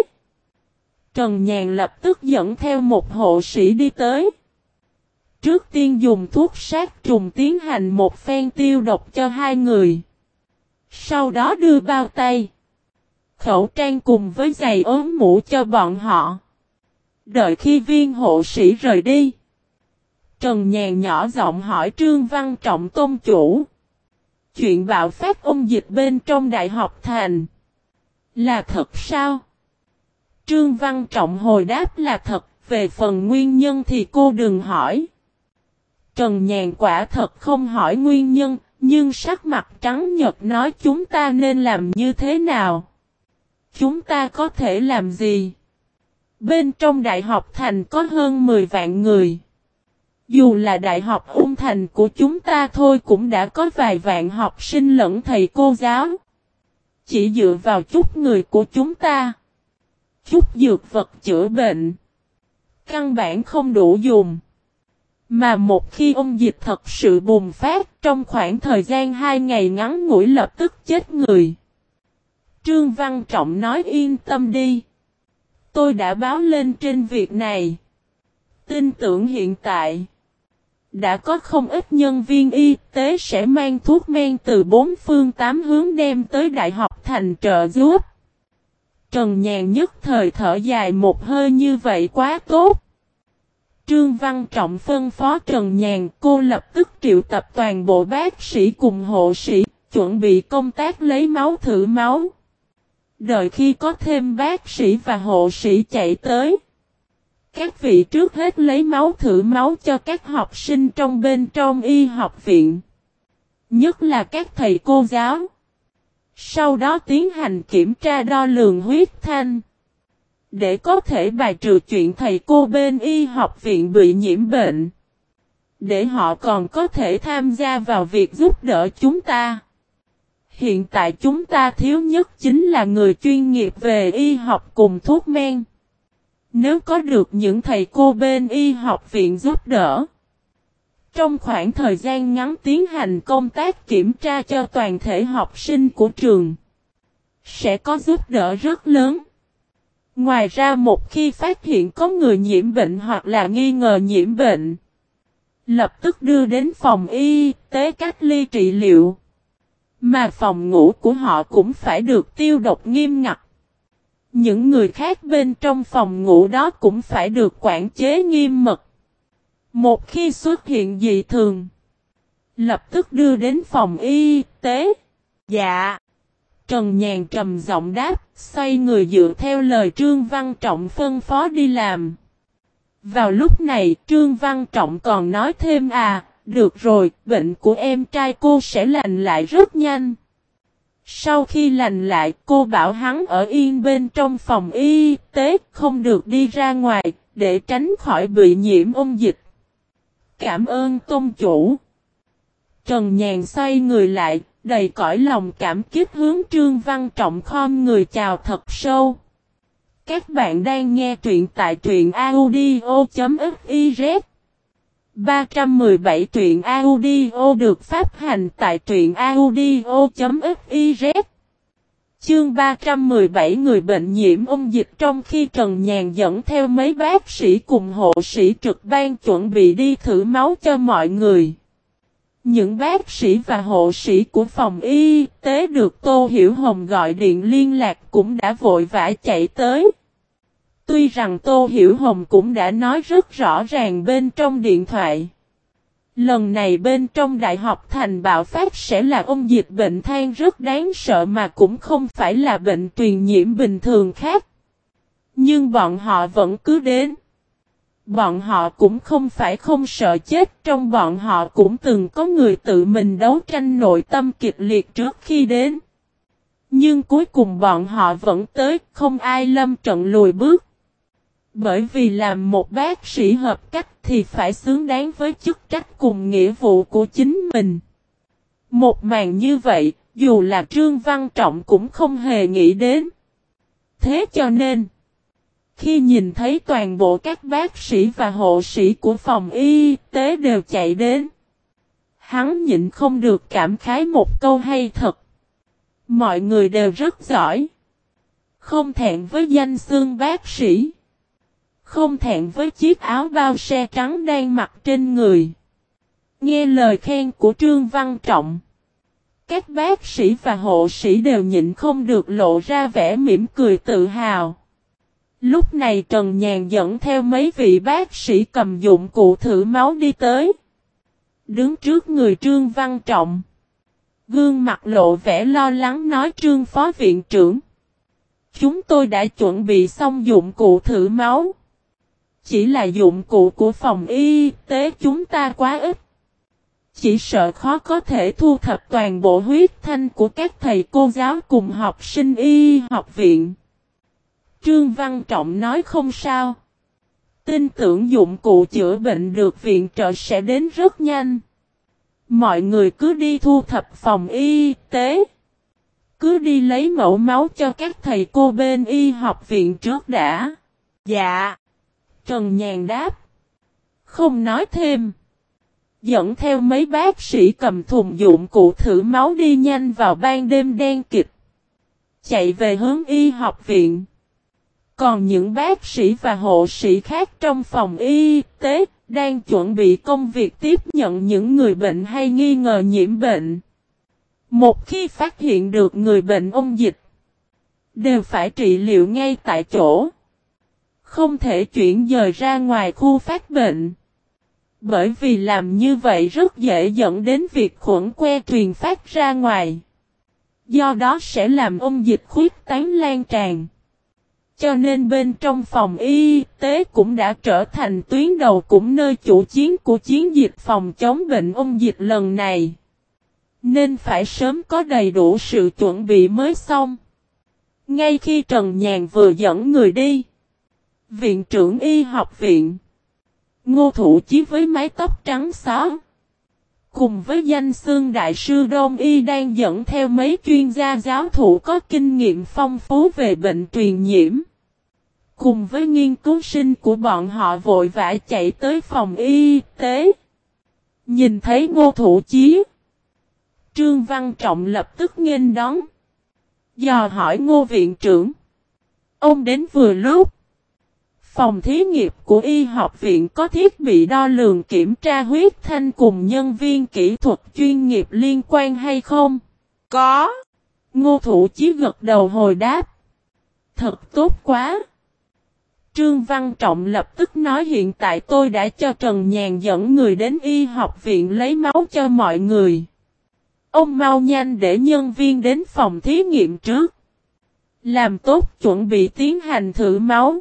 Trần Nhàn lập tức dẫn theo một hộ sĩ đi tới. Trước tiên dùng thuốc sát trùng tiến hành một phen tiêu độc cho hai người. Sau đó đưa bao tay, khẩu trang cùng với giày ốm mũ cho bọn họ. Đợi khi viên hộ sĩ rời đi. Trần Nhàn nhỏ giọng hỏi Trương Văn Trọng tôn chủ. Chuyện bạo phát ôn dịch bên trong Đại học Thành. Là thật sao? Trương Văn Trọng hồi đáp là thật. Về phần nguyên nhân thì cô đừng hỏi. Trần Nhàn quả thật không hỏi nguyên nhân. Nhưng sắc mặt trắng nhợt nói chúng ta nên làm như thế nào? Chúng ta có thể làm gì? Bên trong Đại học Thành có hơn mười vạn người. Dù là Đại học Ung Thành của chúng ta thôi cũng đã có vài vạn học sinh lẫn thầy cô giáo. Chỉ dựa vào chút người của chúng ta. Chút dược vật chữa bệnh. Căn bản không đủ dùng. Mà một khi ôn dịch thật sự bùng phát trong khoảng thời gian hai ngày ngắn ngủi lập tức chết người. Trương Văn Trọng nói yên tâm đi. Tôi đã báo lên trên việc này. Tin tưởng hiện tại. Đã có không ít nhân viên y tế sẽ mang thuốc men từ bốn phương tám hướng đem tới Đại học Thành trợ giúp. Trần Nhàn nhất thời thở dài một hơi như vậy quá tốt. Trương Văn Trọng phân phó Trần Nhàn cô lập tức triệu tập toàn bộ bác sĩ cùng hộ sĩ, chuẩn bị công tác lấy máu thử máu. Đợi khi có thêm bác sĩ và hộ sĩ chạy tới. Các vị trước hết lấy máu thử máu cho các học sinh trong bên trong y học viện. Nhất là các thầy cô giáo. Sau đó tiến hành kiểm tra đo lường huyết thanh. Để có thể bài trừ chuyện thầy cô bên y học viện bị nhiễm bệnh. Để họ còn có thể tham gia vào việc giúp đỡ chúng ta. Hiện tại chúng ta thiếu nhất chính là người chuyên nghiệp về y học cùng thuốc men. Nếu có được những thầy cô bên y học viện giúp đỡ. Trong khoảng thời gian ngắn tiến hành công tác kiểm tra cho toàn thể học sinh của trường. Sẽ có giúp đỡ rất lớn. Ngoài ra một khi phát hiện có người nhiễm bệnh hoặc là nghi ngờ nhiễm bệnh. Lập tức đưa đến phòng y tế cách ly trị liệu. Mà phòng ngủ của họ cũng phải được tiêu độc nghiêm ngặt. Những người khác bên trong phòng ngủ đó cũng phải được quản chế nghiêm mật. Một khi xuất hiện dị thường, lập tức đưa đến phòng y tế. Dạ. Trần Nhàn trầm giọng đáp, xoay người dựa theo lời Trương Văn Trọng phân phó đi làm. Vào lúc này, Trương Văn Trọng còn nói thêm à, được rồi, bệnh của em trai cô sẽ lành lại rất nhanh. Sau khi lành lại, cô bảo hắn ở yên bên trong phòng y tế, không được đi ra ngoài, để tránh khỏi bị nhiễm ôn dịch. Cảm ơn tôn chủ. Trần Nhàn xoay người lại, đầy cõi lòng cảm kích hướng Trương Văn Trọng khom người chào thật sâu. Các bạn đang nghe truyện tại truyện audio.fiz. ba trăm mười bảy truyện audio được phát hành tại truyện audio.fiz. Chương ba trăm mười bảy người bệnh nhiễm ôn dịch. Trong khi Trần Nhàn dẫn theo mấy bác sĩ cùng hộ sĩ trực ban chuẩn bị đi thử máu cho mọi người. Những bác sĩ và hộ sĩ của phòng y tế được Tô Hiểu Hồng gọi điện liên lạc cũng đã vội vã chạy tới. Tuy rằng Tô Hiểu Hồng cũng đã nói rất rõ ràng bên trong điện thoại. Lần này bên trong Đại học Thành bạo phát sẽ là ôn dịch bệnh than rất đáng sợ mà cũng không phải là bệnh truyền nhiễm bình thường khác. Nhưng bọn họ vẫn cứ đến. Bọn họ cũng không phải không sợ chết, trong bọn họ cũng từng có người tự mình đấu tranh nội tâm kịch liệt trước khi đến. Nhưng cuối cùng bọn họ vẫn tới, không ai lâm trận lùi bước. Bởi vì làm một bác sĩ hợp cách thì phải xứng đáng với chức trách cùng nghĩa vụ của chính mình. Một màn như vậy, dù là Trương Văn Trọng cũng không hề nghĩ đến. Thế cho nên, khi nhìn thấy toàn bộ các bác sĩ và hộ sĩ của phòng y tế đều chạy đến, hắn nhịn không được cảm khái một câu hay thật. Mọi người đều rất giỏi. Không thẹn với danh xưng bác sĩ. Không thẹn với chiếc áo bao xe trắng đang mặc trên người. Nghe lời khen của Trương Văn Trọng, các bác sĩ và hộ sĩ đều nhịn không được lộ ra vẻ mỉm cười tự hào. Lúc này Trần Nhàn dẫn theo mấy vị bác sĩ cầm dụng cụ thử máu đi tới. Đứng trước người Trương Văn Trọng. Gương mặt lộ vẻ lo lắng nói Trương Phó Viện trưởng. Chúng tôi đã chuẩn bị xong dụng cụ thử máu. Chỉ là dụng cụ của phòng y tế chúng ta quá ít. Chỉ sợ khó có thể thu thập toàn bộ huyết thanh của các thầy cô giáo cùng học sinh y học viện. Trương Văn Trọng nói không sao. Tin tưởng dụng cụ chữa bệnh được viện trợ sẽ đến rất nhanh. Mọi người cứ đi thu thập phòng y tế. Cứ đi lấy mẫu máu cho các thầy cô bên y học viện trước đã. Dạ. Trần Nhàn đáp. Không nói thêm. Dẫn theo mấy bác sĩ cầm thùng dụng cụ thử máu đi nhanh vào ban đêm đen kịt. Chạy về hướng y học viện. Còn những bác sĩ và hộ sĩ khác trong phòng y tế đang chuẩn bị công việc tiếp nhận những người bệnh hay nghi ngờ nhiễm bệnh. Một khi phát hiện được người bệnh ôn dịch, đều phải trị liệu ngay tại chỗ. Không thể chuyển dời ra ngoài khu phát bệnh. Bởi vì làm như vậy rất dễ dẫn đến việc khuẩn que truyền phát ra ngoài. Do đó sẽ làm ôn dịch khuếch tán lan tràn. Cho nên bên trong phòng y tế cũng đã trở thành tuyến đầu cũng nơi chủ chiến của chiến dịch phòng chống bệnh ôn dịch lần này. Nên phải sớm có đầy đủ sự chuẩn bị mới xong. Ngay khi Trần Nhàn vừa dẫn người đi, viện trưởng y học viện Ngô Thủ Chí với mái tóc trắng xóa, cùng với danh xưng đại sư Đông Y đang dẫn theo mấy chuyên gia giáo thụ có kinh nghiệm phong phú về bệnh truyền nhiễm. Cùng với nghiên cứu sinh của bọn họ vội vã chạy tới phòng y tế. Nhìn thấy Ngô Thủ Chí, Trương Văn Trọng lập tức nghênh đón. Dò hỏi Ngô viện trưởng. Ông đến vừa lúc. Phòng thí nghiệm của y học viện có thiết bị đo lường kiểm tra huyết thanh cùng nhân viên kỹ thuật chuyên nghiệp liên quan hay không? Có. Ngô Thủ Chí gật đầu hồi đáp. Thật tốt quá. Trương Văn Trọng lập tức nói hiện tại tôi đã cho Trần Nhàn dẫn người đến y học viện lấy máu cho mọi người. Ông mau nhanh để nhân viên đến phòng thí nghiệm trước. Làm tốt chuẩn bị tiến hành thử máu.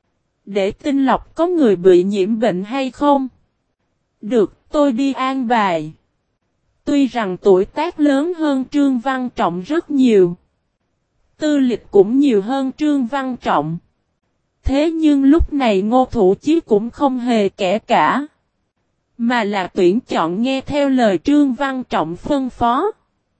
Để tinh lọc có người bị nhiễm bệnh hay không. Được, tôi đi an bài. Tuy rằng tuổi tác lớn hơn Trương Văn Trọng rất nhiều. Tư lịch cũng nhiều hơn Trương Văn Trọng. Thế nhưng lúc này Ngô Thủ Chí cũng không hề kẻ cả. Mà là tuyển chọn nghe theo lời Trương Văn Trọng phân phó.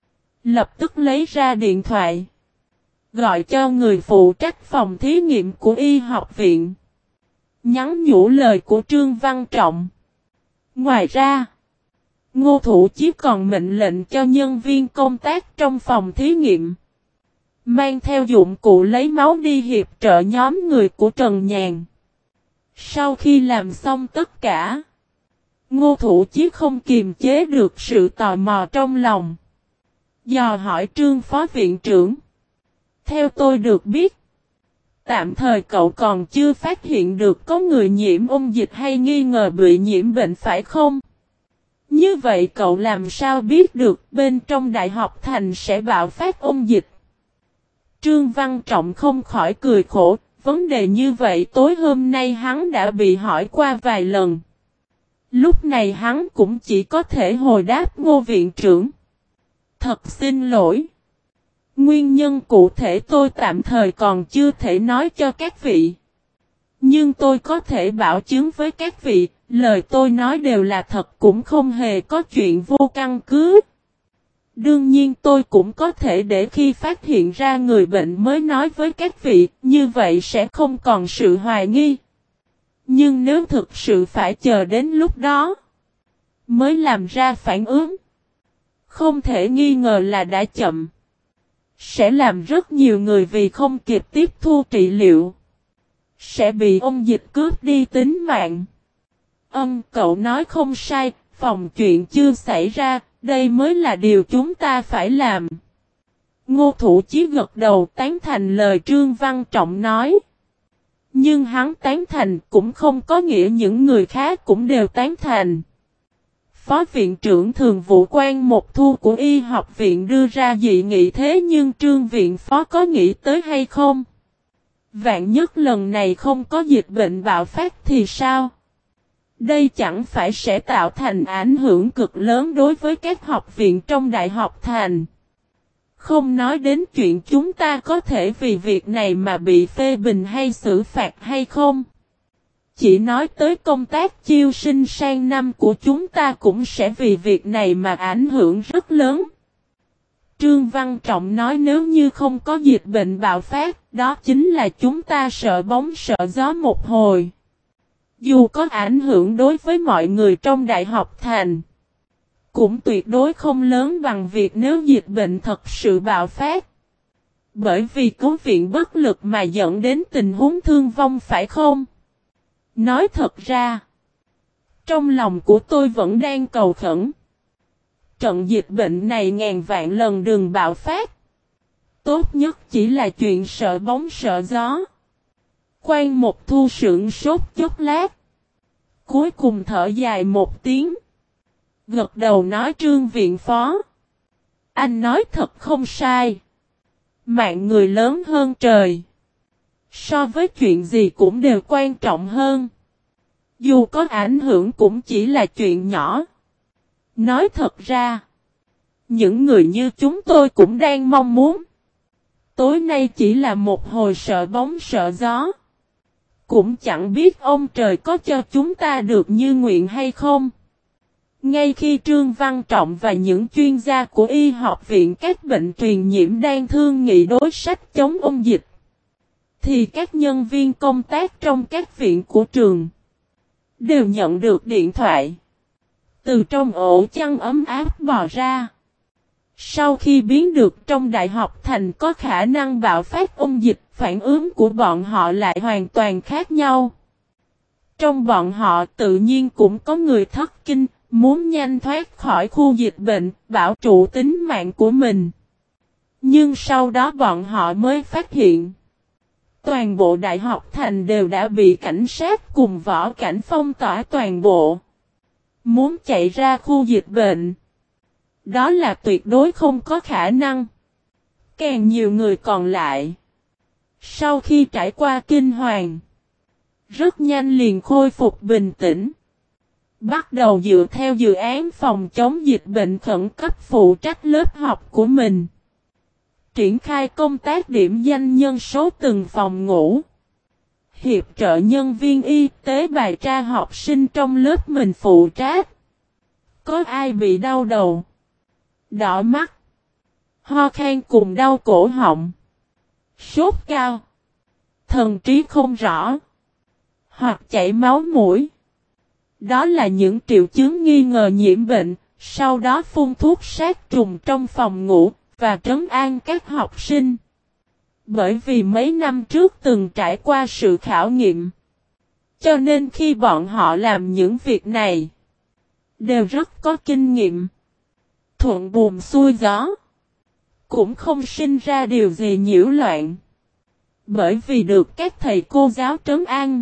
Lập tức lấy ra điện thoại. Gọi cho người phụ trách phòng thí nghiệm của y học viện. Nhắn nhủ lời của Trương Văn Trọng. Ngoài ra, Ngô Thủ Chí còn mệnh lệnh cho nhân viên công tác trong phòng thí nghiệm mang theo dụng cụ lấy máu đi hiệp trợ nhóm người của Trần Nhàn. Sau khi làm xong tất cả, Ngô Thủ Chí không kiềm chế được sự tò mò trong lòng. Dò hỏi Trương Phó Viện trưởng. Theo tôi được biết, tạm thời cậu còn chưa phát hiện được có người nhiễm ôn dịch hay nghi ngờ bị nhiễm bệnh phải không? Như vậy cậu làm sao biết được bên trong Đại học Thành sẽ bạo phát ôn dịch? Trương Văn Trọng không khỏi cười khổ, vấn đề như vậy tối hôm nay hắn đã bị hỏi qua vài lần. Lúc này hắn cũng chỉ có thể hồi đáp Ngô viện trưởng. Thật xin lỗi. Nguyên nhân cụ thể tôi tạm thời còn chưa thể nói cho các vị. Nhưng tôi có thể bảo chứng với các vị, lời tôi nói đều là thật cũng không hề có chuyện vô căn cứ. Đương nhiên tôi cũng có thể để khi phát hiện ra người bệnh mới nói với các vị, như vậy sẽ không còn sự hoài nghi. Nhưng nếu thực sự phải chờ đến lúc đó, mới làm ra phản ứng, không thể nghi ngờ là đã chậm. Sẽ làm rất nhiều người vì không kịp tiếp thu trị liệu, sẽ bị ôn dịch cướp đi tính mạng. Ân, cậu nói không sai, phòng chuyện chưa xảy ra, đây mới là điều chúng ta phải làm. Ngô Thủ Chí gật đầu tán thành lời Trương Văn Trọng nói. Nhưng hắn tán thành cũng không có nghĩa những người khác cũng đều tán thành. Phó viện trưởng thường vụ quan một thu của y học viện đưa ra dị nghị thế nhưng Trương viện phó có nghĩ tới hay không? Vạn nhất lần này không có dịch bệnh bạo phát thì sao? Đây chẳng phải sẽ tạo thành ảnh hưởng cực lớn đối với các học viện trong Đại học Thành. Không nói đến chuyện chúng ta có thể vì việc này mà bị phê bình hay xử phạt hay không. Chỉ nói tới công tác chiêu sinh sang năm của chúng ta cũng sẽ vì việc này mà ảnh hưởng rất lớn. Trương Văn Trọng nói nếu như không có dịch bệnh bạo phát, đó chính là chúng ta sợ bóng sợ gió một hồi. Dù có ảnh hưởng đối với mọi người trong Đại học Thành, cũng tuyệt đối không lớn bằng việc nếu dịch bệnh thật sự bạo phát. Bởi vì cứu viện bất lực mà dẫn đến tình huống thương vong phải không? Nói thật ra, trong lòng của tôi vẫn đang cầu khẩn. Trận dịch bệnh này ngàn vạn lần đừng bạo phát. Tốt nhất chỉ là chuyện sợ bóng sợ gió. Quan một thu sưởng sốt chốc lát. Cuối cùng thở dài một tiếng. Gật đầu nói Trương viện phó. Anh nói thật không sai. Mạng người lớn hơn trời. So với chuyện gì cũng đều quan trọng hơn. Dù có ảnh hưởng cũng chỉ là chuyện nhỏ. Nói thật ra, Những người như chúng tôi cũng đang mong muốn. Tối nay chỉ là một hồi sợ bóng sợ gió. Cũng chẳng biết ông trời có cho chúng ta được như nguyện hay không. Ngay khi Trương Văn Trọng và những chuyên gia của y học viện các bệnh truyền nhiễm đang thương nghị đối sách chống ôn dịch, thì các nhân viên công tác trong các viện của trường đều nhận được điện thoại. Từ trong ổ chăn ấm áp bò ra. Sau khi biết được trong Đại học Thành có khả năng bạo phát ôn dịch, phản ứng của bọn họ lại hoàn toàn khác nhau. Trong bọn họ tự nhiên cũng có người thất kinh, muốn nhanh thoát khỏi khu dịch bệnh, bảo trụ tính mạng của mình. Nhưng sau đó bọn họ mới phát hiện, toàn bộ Đại học Thành đều đã bị cảnh sát cùng võ cảnh phong tỏa toàn bộ. Muốn chạy ra khu dịch bệnh, đó là tuyệt đối không có khả năng. Càng nhiều người còn lại, sau khi trải qua kinh hoàng, rất nhanh liền khôi phục bình tĩnh. Bắt đầu dựa theo dự án phòng chống dịch bệnh khẩn cấp phụ trách lớp học của mình. Triển khai công tác điểm danh nhân số từng phòng ngủ. Hiệp trợ nhân viên y tế bài tra học sinh trong lớp mình phụ trách. Có ai bị đau đầu, đỏ mắt, ho khan cùng đau cổ họng, sốt cao, thần trí không rõ, hoặc chảy máu mũi. Đó là những triệu chứng nghi ngờ nhiễm bệnh, sau đó phun thuốc sát trùng trong phòng ngủ và trấn an các học sinh. Bởi vì mấy năm trước từng trải qua sự khảo nghiệm, cho nên khi bọn họ làm những việc này, đều rất có kinh nghiệm. Thuận buồm xuôi gió, cũng không sinh ra điều gì nhiễu loạn. Bởi vì được các thầy cô giáo trấn an,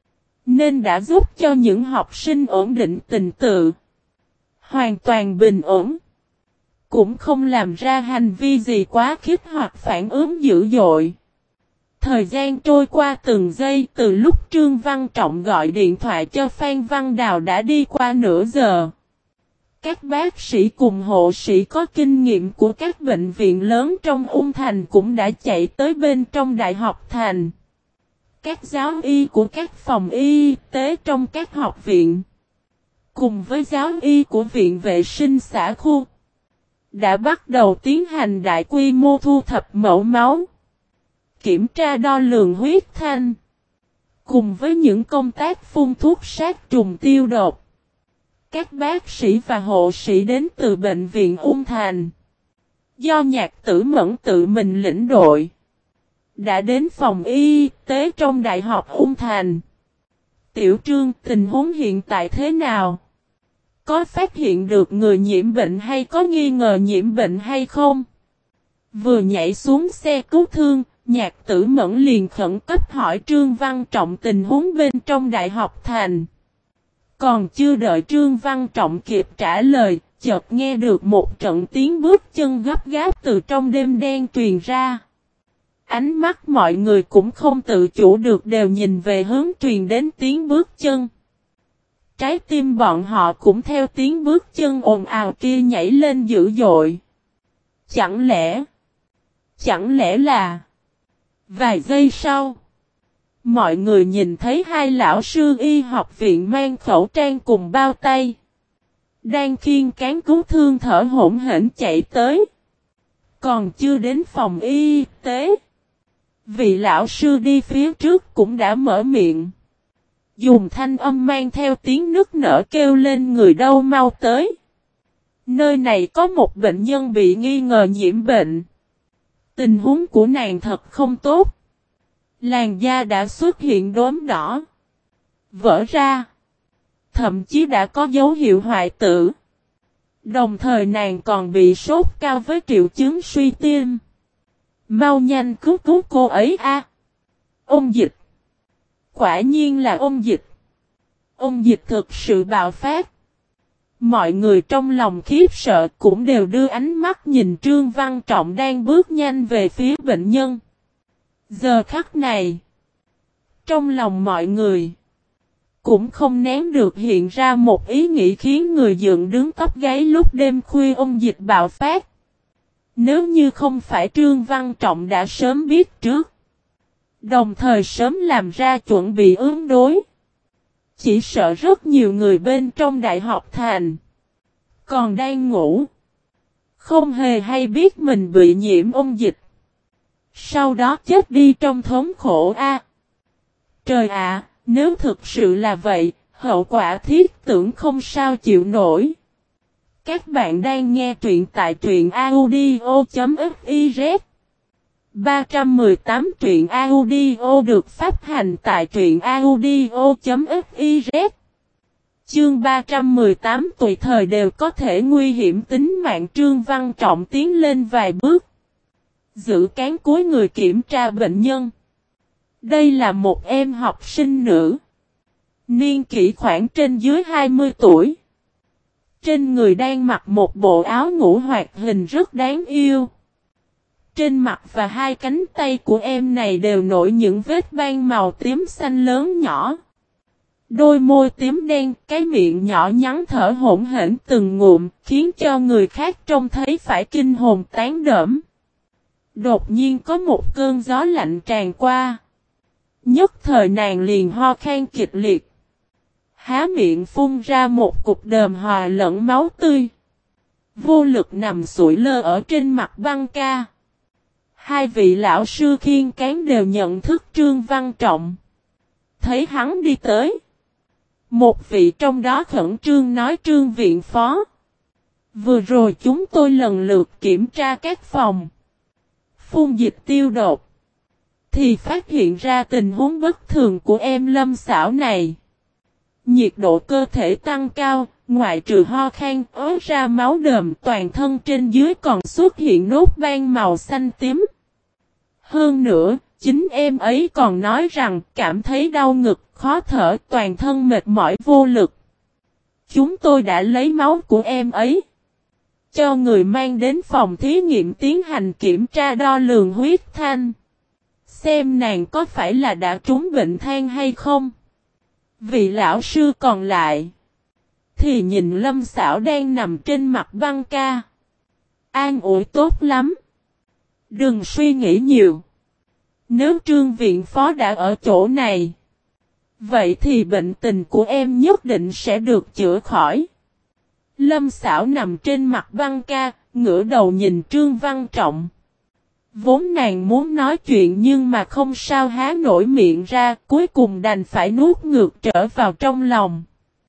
nên đã giúp cho những học sinh ổn định tình tự, hoàn toàn bình ổn, cũng không làm ra hành vi gì quá khích hoặc phản ứng dữ dội. Thời gian trôi qua từng giây, từ lúc Trương Văn Trọng gọi điện thoại cho Phan Văn Đào đã đi qua nửa giờ. Các bác sĩ cùng hộ sĩ có kinh nghiệm của các bệnh viện lớn trong Ung Thành cũng đã chạy tới bên trong Đại học Thành. Các giáo y của các phòng y tế trong các học viện, cùng với giáo y của Viện Vệ sinh xã khu, đã bắt đầu tiến hành đại quy mô thu thập mẫu máu, kiểm tra đo lường huyết thanh, cùng với những công tác phun thuốc sát trùng tiêu độc. Các bác sĩ và hộ sĩ đến từ Bệnh viện Ung Thành, do Nhạc Tử Mẫn tự mình lĩnh đội, đã đến phòng y tế trong Đại học Ung Thành. Tiểu Trương, tình huống hiện tại thế nào? Có phát hiện được người nhiễm bệnh hay có nghi ngờ nhiễm bệnh hay không? Vừa nhảy xuống xe cứu thương, Nhạc Tử Mẫn liền khẩn cấp hỏi Trương Văn Trọng tình huống bên trong Đại học Thành. Còn chưa đợi Trương Văn Trọng kịp trả lời, chợt nghe được một trận tiếng bước chân gấp gáp từ trong đêm đen truyền ra. Ánh mắt mọi người cũng không tự chủ được đều nhìn về hướng truyền đến tiếng bước chân. Trái tim bọn họ cũng theo tiếng bước chân ồn ào kia nhảy lên dữ dội. Chẳng lẽ... Chẳng lẽ là... Vài giây sau, mọi người nhìn thấy hai lão sư y học viện mang khẩu trang cùng bao tay, đang khiêng cán cứu thương thở hổn hển chạy tới. Còn chưa đến phòng y tế, vị lão sư đi phía trước cũng đã mở miệng, dùng thanh âm mang theo tiếng nức nở kêu lên người đâu mau tới. Nơi này có một bệnh nhân bị nghi ngờ nhiễm bệnh. Tình huống của nàng thật không tốt. Làn da đã xuất hiện đốm đỏ, vỡ ra, thậm chí đã có dấu hiệu hoại tử. Đồng thời nàng còn bị sốt cao với triệu chứng suy tim. Mau nhanh cứu cứu cô ấy a! À. Ôn dịch. Quả nhiên là ôn dịch. Ôn dịch thực sự bạo phát. Mọi người trong lòng khiếp sợ cũng đều đưa ánh mắt nhìn Trương Văn Trọng đang bước nhanh về phía bệnh nhân. Giờ khắc này, trong lòng mọi người cũng không nén được hiện ra một ý nghĩ khiến người dựng đứng tóc gáy lúc đêm khuya ôn dịch bạo phát. Nếu như không phải Trương Văn Trọng đã sớm biết trước, đồng thời sớm làm ra chuẩn bị ứng đối, chỉ sợ rất nhiều người bên trong đại học thành còn đang ngủ, không hề hay biết mình bị nhiễm ôn dịch, sau đó chết đi trong thống khổ a. Trời ạ, nếu thực sự là vậy, hậu quả thiết tưởng không sao chịu nổi. Các bạn đang nghe truyện tại truyện audio.fiz. ba trăm mười tám truyện audio được phát hành tại truyện audio.fiz. Chương ba trăm mười tám tùy thời đều có thể nguy hiểm tính mạng. Trương Văn Trọng tiến lên vài bước, giữ cán cuối người kiểm tra bệnh nhân. Đây là một em học sinh nữ, niên kỷ khoảng trên dưới hai mươi tuổi. Trên người đang mặc một bộ áo ngủ hoạt hình rất đáng yêu. Trên mặt và hai cánh tay của em này đều nổi những vết ban màu tím xanh lớn nhỏ. Đôi môi tím đen, cái miệng nhỏ nhắn thở hổn hển từng ngụm, khiến cho người khác trông thấy phải kinh hồn tán đẫm. Đột nhiên có một cơn gió lạnh tràn qua. Nhất thời nàng liền ho khan kịch liệt, há miệng phun ra một cục đờm hòa lẫn máu tươi, vô lực nằm sụi lơ ở trên mặt băng ca. Hai vị lão sư khiên cán đều nhận thức Trương Văn Trọng. Thấy hắn đi tới, một vị trong đó khẩn trương nói: Trương viện phó, vừa rồi chúng tôi lần lượt kiểm tra các phòng, phun dịch tiêu độc, thì phát hiện ra tình huống bất thường của em Lâm Xảo này. Nhiệt độ cơ thể tăng cao, ngoại trừ ho khan, ớ ra máu đờm, toàn thân trên dưới còn xuất hiện nốt ban màu xanh tím. Hơn nữa, chính em ấy còn nói rằng cảm thấy đau ngực, khó thở, toàn thân mệt mỏi vô lực. Chúng tôi đã lấy máu của em ấy, cho người mang đến phòng thí nghiệm tiến hành kiểm tra đo lường huyết thanh, xem nàng có phải là đã trúng bệnh than hay không. Vị lão sư còn lại thì nhìn Lâm Xảo đang nằm trên mặt băng ca, an ủi: tốt lắm, đừng suy nghĩ nhiều. Nếu Trương viện phó đã ở chỗ này, vậy thì bệnh tình của em nhất định sẽ được chữa khỏi. Lâm Xảo nằm trên mặt băng ca, ngửa đầu nhìn Trương Văn Trọng. Vốn nàng muốn nói chuyện nhưng mà không sao há nổi miệng ra, cuối cùng đành phải nuốt ngược trở vào trong lòng.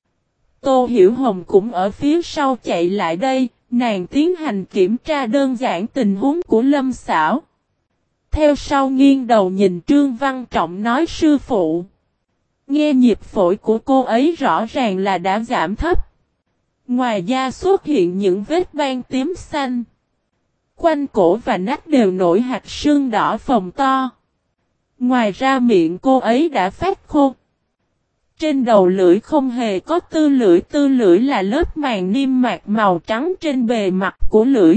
Tô Hiểu Hồng cũng ở phía sau chạy lại đây, nàng tiến hành kiểm tra đơn giản tình huống của Lâm Xảo. Theo sau nghiêng đầu nhìn Trương Văn Trọng nói: sư phụ, nghe nhịp phổi của cô ấy rõ ràng là đã giảm thấp. Ngoài da xuất hiện những vết ban tím xanh. Quanh cổ và nách đều nổi hạt sưng đỏ phồng to. Ngoài ra miệng cô ấy đã phát khô. Trên đầu lưỡi không hề có tư lưỡi, tư lưỡi là lớp màng niêm mạc màu trắng trên bề mặt của lưỡi.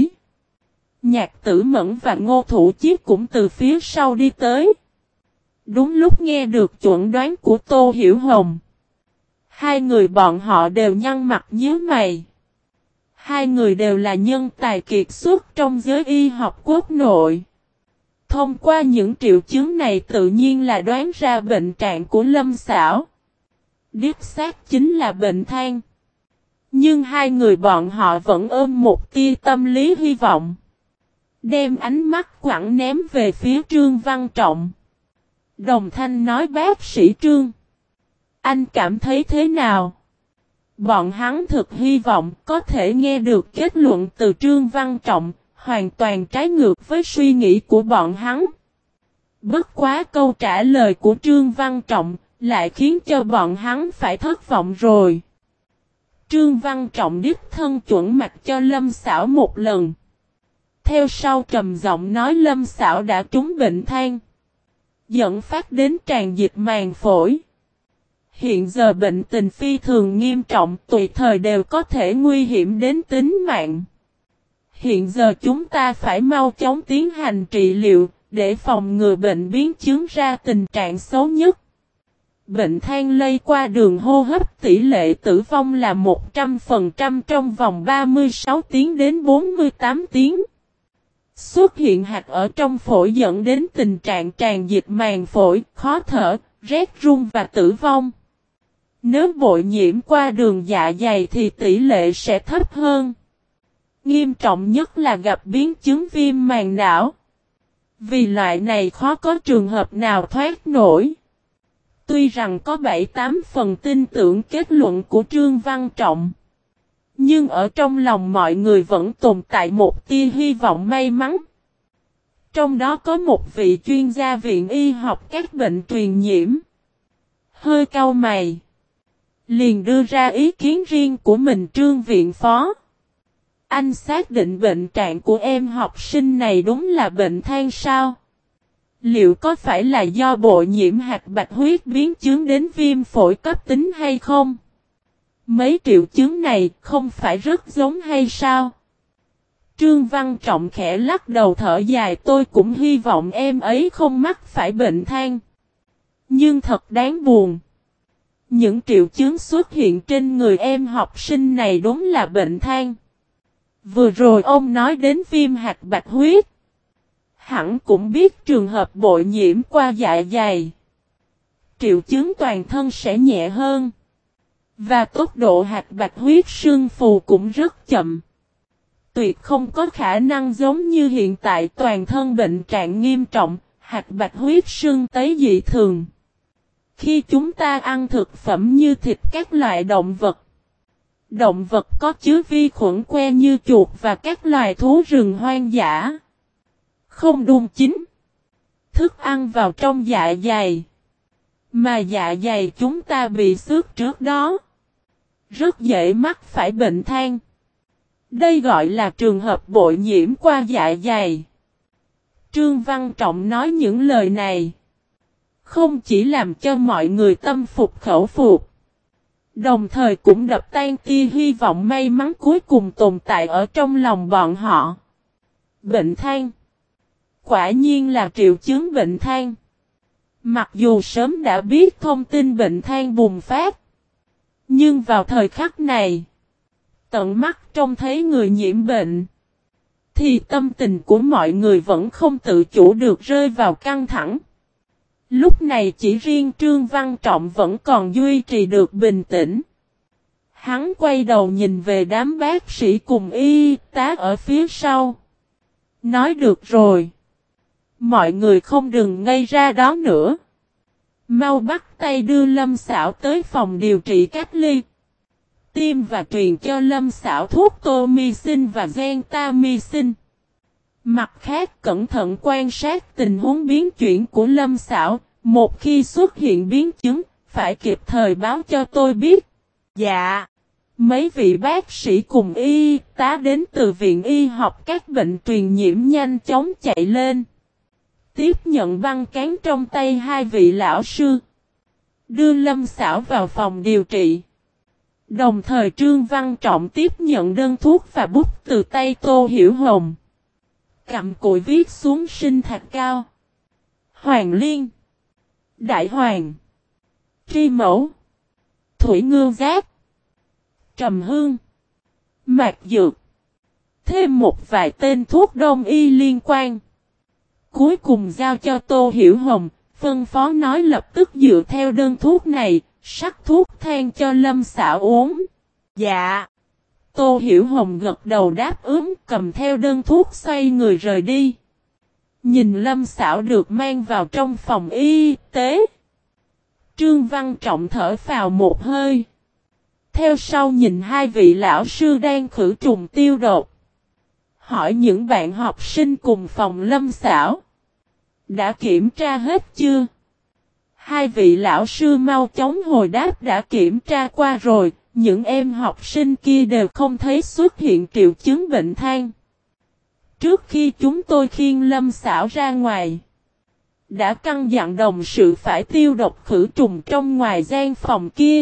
Nhạc Tử Mẫn và Ngô Thủ Chiết cũng từ phía sau đi tới. Đúng lúc nghe được chuẩn đoán của Tô Hiểu Hồng, hai người bọn họ đều nhăn mặt nhíu mày. Hai người đều là nhân tài kiệt xuất trong giới y học quốc nội. Thông qua những triệu chứng này tự nhiên là đoán ra bệnh trạng của Lâm Xảo. Đích xác chính là bệnh than. Nhưng hai người bọn họ vẫn ôm một tia tâm lý hy vọng, đem ánh mắt quẳng ném về phía Trương Văn Trọng. Đồng thanh nói: bác sĩ Trương, anh cảm thấy thế nào? Bọn hắn thực hy vọng có thể nghe được kết luận từ Trương Văn Trọng, hoàn toàn trái ngược với suy nghĩ của bọn hắn. Bất quá câu trả lời của Trương Văn Trọng lại khiến cho bọn hắn phải thất vọng rồi. Trương Văn Trọng đích thân chuẩn mạch cho Lâm Xảo một lần. Theo sau trầm giọng nói: Lâm Xảo đã trúng bệnh than, dẫn phát đến tràn dịch màng phổi. Hiện giờ bệnh tình phi thường nghiêm trọng, tùy thời đều có thể nguy hiểm đến tính mạng. Hiện giờ chúng ta phải mau chóng tiến hành trị liệu, để phòng ngừa bệnh biến chứng ra tình trạng xấu nhất. Bệnh than lây qua đường hô hấp tỷ lệ tử vong là một trăm phần trăm trong vòng ba mươi sáu tiếng đến bốn mươi tám tiếng. Xuất hiện hạt ở trong phổi dẫn đến tình trạng tràn dịch màng phổi, khó thở, rét run và tử vong. Nếu bội nhiễm qua đường dạ dày thì tỷ lệ sẽ thấp hơn. Nghiêm trọng nhất là gặp biến chứng viêm màng não. Vì loại này khó có trường hợp nào thoát nổi. Tuy rằng có bảy tám phần tin tưởng kết luận của Trương Văn Trọng, nhưng ở trong lòng mọi người vẫn tồn tại một tia hy vọng may mắn. Trong đó có một vị chuyên gia viện y học các bệnh truyền nhiễm. Hơi cau mày, liền đưa ra ý kiến riêng của mình. Trương viện phó, anh xác định bệnh trạng của em học sinh này đúng là bệnh than sao? Liệu có phải là do bội nhiễm hạt bạch huyết biến chứng đến viêm phổi cấp tính hay không? Mấy triệu chứng này không phải rất giống hay sao? Trương Văn Trọng khẽ lắc đầu thở dài, tôi cũng hy vọng em ấy không mắc phải bệnh than. Nhưng thật đáng buồn. Những triệu chứng xuất hiện trên người em học sinh này đúng là bệnh than. Vừa rồi ông nói đến viêm hạt bạch huyết. Hẳn cũng biết trường hợp bội nhiễm qua dạ dày, triệu chứng toàn thân sẽ nhẹ hơn. Và tốc độ hạt bạch huyết sưng phù cũng rất chậm. Tuyệt không có khả năng giống như hiện tại toàn thân bệnh trạng nghiêm trọng, hạt bạch huyết sưng tấy dị thường. Khi chúng ta ăn thực phẩm như thịt các loại động vật, động vật có chứa vi khuẩn que như chuột và các loài thú rừng hoang dã, không đun chín thức ăn vào trong dạ dày, mà dạ dày chúng ta bị xước trước đó, rất dễ mắc phải bệnh than. Đây gọi là trường hợp bội nhiễm qua dạ dày. Trương Văn Trọng nói những lời này, không chỉ làm cho mọi người tâm phục khẩu phục, đồng thời cũng đập tan tia hy vọng may mắn cuối cùng tồn tại ở trong lòng bọn họ. Bệnh than, quả nhiên là triệu chứng bệnh than. Mặc dù sớm đã biết thông tin bệnh than bùng phát, nhưng vào thời khắc này, tận mắt trông thấy người nhiễm bệnh, thì tâm tình của mọi người vẫn không tự chủ được rơi vào căng thẳng. Lúc này chỉ riêng Trương Văn Trọng vẫn còn duy trì được bình tĩnh. Hắn quay đầu nhìn về đám bác sĩ cùng y tá ở phía sau. Nói được rồi. Mọi người không đừng ngây ra đó nữa. Mau bắt tay đưa Lâm Xảo tới phòng điều trị cách ly. Tiêm và truyền cho Lâm Xảo thuốc Tomycin và Gentamicin. Mặt khác cẩn thận quan sát tình huống biến chuyển của Lâm Xảo. Một khi xuất hiện biến chứng, phải kịp thời báo cho tôi biết. Dạ. Mấy vị bác sĩ cùng y tá đến từ viện y học các bệnh truyền nhiễm nhanh chóng chạy lên. Tiếp nhận băng cán trong tay hai vị lão sư. Đưa Lâm Xảo vào phòng điều trị. Đồng thời Trương Văn Trọng tiếp nhận đơn thuốc và bút từ tay Tô Hiểu Hồng. Cặm cụi viết xuống sinh thạch cao, Hoàng Liên, Đại Hoàng, Tri Mẫu, Thủy Ngư Giác, Trầm Hương, Mạc Dược. Thêm một vài tên thuốc đông y liên quan. Cuối cùng giao cho Tô Hiểu Hồng, phân phó nói lập tức dựa theo đơn thuốc này, sắc thuốc than cho Lâm Xảo uống. Dạ. Tô Hiểu Hồng gật đầu đáp ứng, cầm theo đơn thuốc xoay người rời đi. Nhìn Lâm Xảo được mang vào trong phòng y tế. Trương Văn Trọng thở phào một hơi. Theo sau nhìn hai vị lão sư đang khử trùng tiêu độc. Hỏi những bạn học sinh cùng phòng Lâm Xảo. Đã kiểm tra hết chưa? Hai vị lão sư mau chóng hồi đáp đã kiểm tra qua rồi. Những em học sinh kia đều không thấy xuất hiện triệu chứng bệnh than. Trước khi chúng tôi khiêng Lâm Xảo ra ngoài, đã căn dặn đồng sự phải tiêu độc khử trùng trong ngoài gian phòng kia.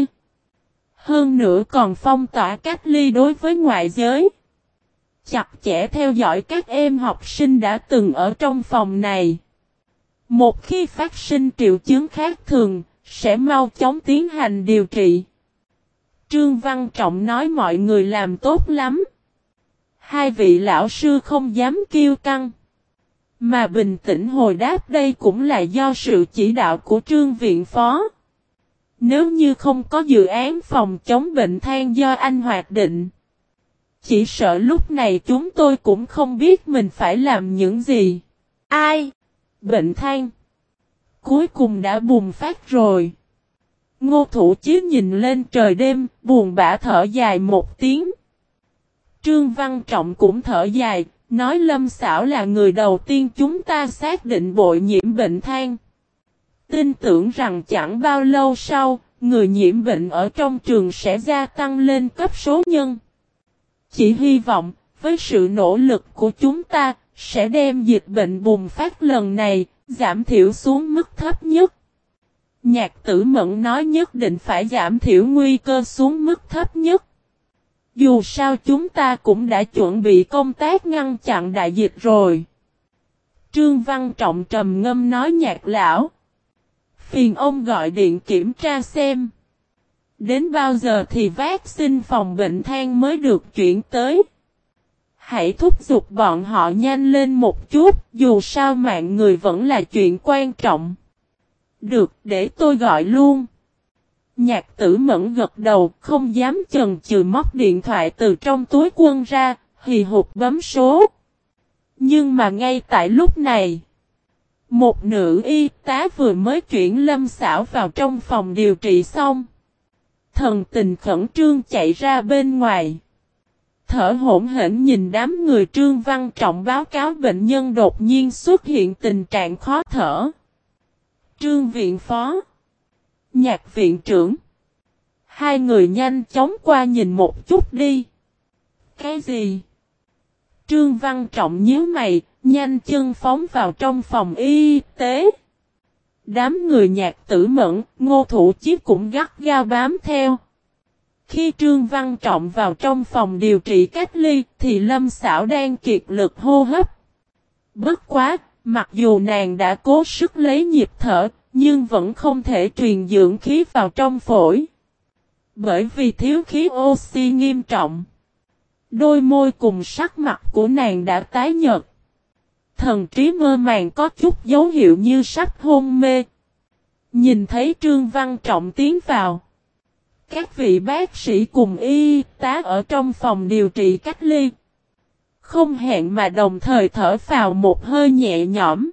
Hơn nữa còn phong tỏa cách ly đối với ngoại giới. Chặt chẽ theo dõi các em học sinh đã từng ở trong phòng này. Một khi phát sinh triệu chứng khác thường, sẽ mau chóng tiến hành điều trị. Trương Văn Trọng nói mọi người làm tốt lắm. Hai vị lão sư không dám kiêu căng, mà bình tĩnh hồi đáp đây cũng là do sự chỉ đạo của Trương viện phó. Nếu như không có dự án phòng chống bệnh than do anh hoạch định, chỉ sợ lúc này chúng tôi cũng không biết mình phải làm những gì. Ai? Bệnh than cuối cùng đã bùng phát rồi. Ngô Thủ Chí nhìn lên trời đêm, buồn bã thở dài một tiếng. Trương Văn Trọng cũng thở dài, nói Lâm Xảo là người đầu tiên chúng ta xác định bội nhiễm bệnh than. Tin tưởng rằng chẳng bao lâu sau, người nhiễm bệnh ở trong trường sẽ gia tăng lên cấp số nhân. Chỉ hy vọng, với sự nỗ lực của chúng ta, sẽ đem dịch bệnh bùng phát lần này, giảm thiểu xuống mức thấp nhất. Nhạc Tử Mẫn nói nhất định phải giảm thiểu nguy cơ xuống mức thấp nhất. Dù sao chúng ta cũng đã chuẩn bị công tác ngăn chặn đại dịch rồi. Trương Văn Trọng trầm ngâm nói Nhạc lão, phiền ông gọi điện kiểm tra xem. Đến bao giờ thì vaccine phòng bệnh than mới được chuyển tới? Hãy thúc giục bọn họ nhanh lên một chút, dù sao mạng người vẫn là chuyện quan trọng. Được, để tôi gọi luôn. Nhạc Tử Mẫn gật đầu, không dám chần chừ móc điện thoại từ trong túi quần ra, hì hục bấm số. Nhưng mà ngay tại lúc này, một nữ y tá vừa mới chuyển Lâm Xảo vào trong phòng điều trị xong. Thần tình khẩn trương chạy ra bên ngoài. Thở hổn hển nhìn đám người Trương Văn Trọng báo cáo bệnh nhân đột nhiên xuất hiện tình trạng khó thở. Trương viện phó, Nhạc viện trưởng, hai người nhanh chóng qua nhìn một chút đi. Cái gì? Trương Văn Trọng nhíu mày, nhanh chân phóng vào trong phòng y tế. Đám người Nhạc Tử Mẫn, Ngô Thủ Chí cũng gắt gao bám theo. Khi Trương Văn Trọng vào trong phòng điều trị cách ly, thì Lâm Xảo đang kiệt lực hô hấp. Bất quá, mặc dù nàng đã cố sức lấy nhịp thở, nhưng vẫn không thể truyền dưỡng khí vào trong phổi. Bởi vì thiếu khí oxy nghiêm trọng. Đôi môi cùng sắc mặt của nàng đã tái nhợt. Thần trí mơ màng có chút dấu hiệu như sắp hôn mê. Nhìn thấy Trương Văn Trọng tiến vào. Các vị bác sĩ cùng y tá ở trong phòng điều trị cách ly. Không hẹn mà đồng thời thở phào một hơi nhẹ nhõm.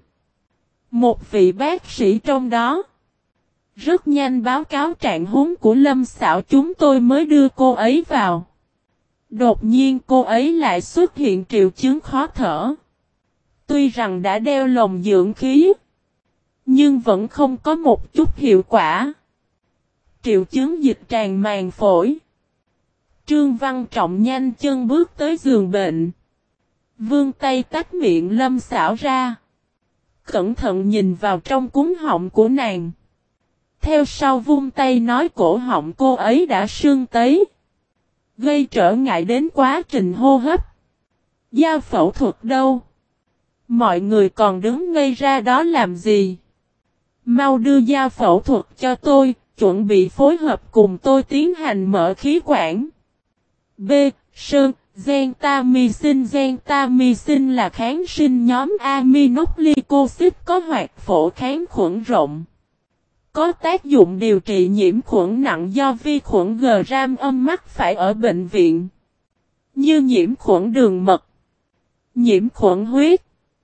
Một vị bác sĩ trong đó rất nhanh báo cáo trạng huống của Lâm Xảo, chúng tôi mới đưa cô ấy vào. Đột nhiên cô ấy lại xuất hiện triệu chứng khó thở. Tuy rằng đã đeo lồng dưỡng khí, nhưng vẫn không có một chút hiệu quả. Triệu chứng dịch tràn màng phổi. Trương Văn Trọng nhanh chân bước tới giường bệnh. Vươn tay tách miệng Lâm Xảo ra. Cẩn thận nhìn vào trong cuống họng của nàng. Theo sau vung tay nói cổ họng cô ấy đã sưng tấy. Gây trở ngại đến quá trình hô hấp. Dao phẫu thuật đâu? Mọi người còn đứng ngây ra đó làm gì? Mau đưa dao phẫu thuật cho tôi, chuẩn bị phối hợp cùng tôi tiến hành mở khí quản. B. Sơn, Gentamicin. Gentamicin là kháng sinh nhóm aminoglycoside có hoạt phổ kháng khuẩn rộng. Có tác dụng điều trị nhiễm khuẩn nặng do vi khuẩn Gram âm mắc phải ở bệnh viện. Như nhiễm khuẩn đường mật, nhiễm khuẩn huyết,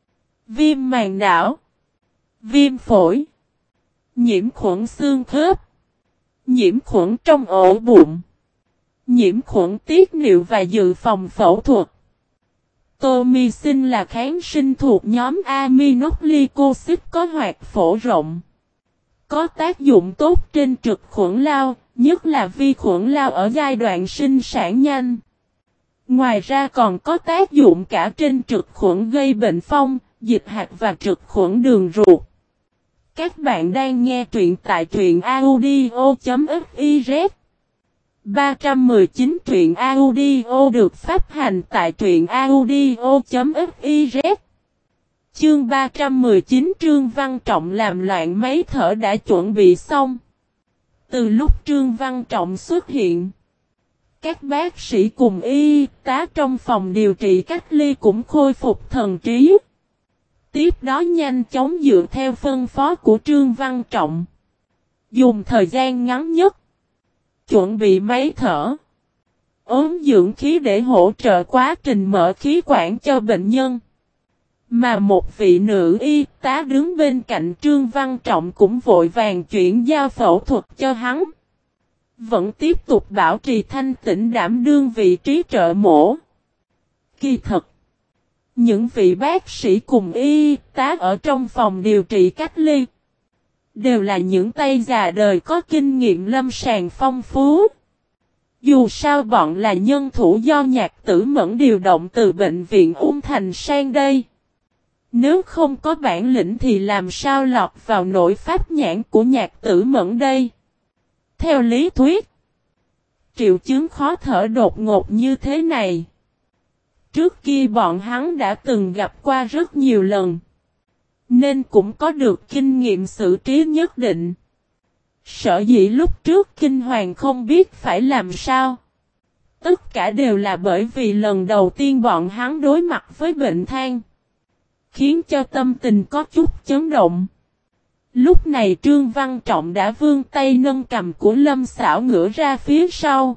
viêm màng não, viêm phổi, nhiễm khuẩn xương khớp, nhiễm khuẩn trong ổ bụng, nhiễm khuẩn tiết niệu và dự phòng phẫu thuật. Tomicin là kháng sinh thuộc nhóm aminoglycoside có hoạt phổ rộng. Có tác dụng tốt trên trực khuẩn lao, nhất là vi khuẩn lao ở giai đoạn sinh sản nhanh. Ngoài ra còn có tác dụng cả trên trực khuẩn gây bệnh phong, dịch hạch và trực khuẩn đường ruột. Các bạn đang nghe truyện tại truyện audio chấm fiz. ba trăm mười chín truyện audio được phát hành tại truyện audio chấm fiz. Chương ba trăm mười chín Trương Văn Trọng làm loạn máy thở đã chuẩn bị xong. Từ lúc Trương Văn Trọng xuất hiện, các bác sĩ cùng y tá trong phòng điều trị cách ly cũng khôi phục thần trí. Tiếp đó nhanh chóng dựa theo phân phó của Trương Văn Trọng, dùng thời gian ngắn nhất, chuẩn bị máy thở, ống dưỡng khí để hỗ trợ quá trình mở khí quản cho bệnh nhân. Mà một vị nữ y tá đứng bên cạnh Trương Văn Trọng cũng vội vàng chuyển giao phẫu thuật cho hắn. Vẫn tiếp tục bảo trì thanh tĩnh đảm đương vị trí trợ mổ. Kỳ thật, những vị bác sĩ cùng y tá ở trong phòng điều trị cách ly đều là những tay già đời có kinh nghiệm lâm sàng phong phú. Dù sao bọn là nhân thủ do Nhạc Tử Mẫn điều động từ bệnh viện Ung Thành sang đây. Nếu không có bản lĩnh thì làm sao lọt vào nổi pháp nhãn của Nhạc Tử Mẫn đây? Theo lý thuyết, triệu chứng khó thở đột ngột như thế này, trước kia bọn hắn đã từng gặp qua rất nhiều lần, nên cũng có được kinh nghiệm xử trí nhất định. Sở dĩ lúc trước kinh hoàng không biết phải làm sao. Tất cả đều là bởi vì lần đầu tiên bọn hắn đối mặt với bệnh than, khiến cho tâm tình có chút chấn động. Lúc này Trương Văn Trọng đã vươn tay nâng cằm của Lâm Xảo ngửa ra phía sau,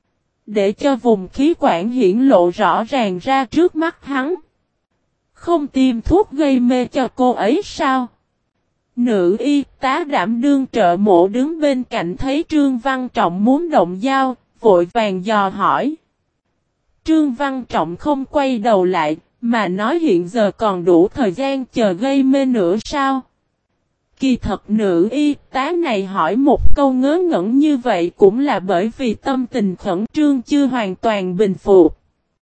để cho vùng khí quản hiển lộ rõ ràng ra trước mắt hắn. Không tiêm thuốc gây mê cho cô ấy sao? Nữ y tá đảm đương trợ mổ đứng bên cạnh thấy Trương Văn Trọng muốn động dao, vội vàng dò hỏi. Trương Văn Trọng không quay đầu lại, mà nói hiện giờ còn đủ thời gian chờ gây mê nữa sao? Kỳ thật nữ y tá này hỏi một câu ngớ ngẩn như vậy cũng là bởi vì tâm tình khẩn trương chưa hoàn toàn bình phục.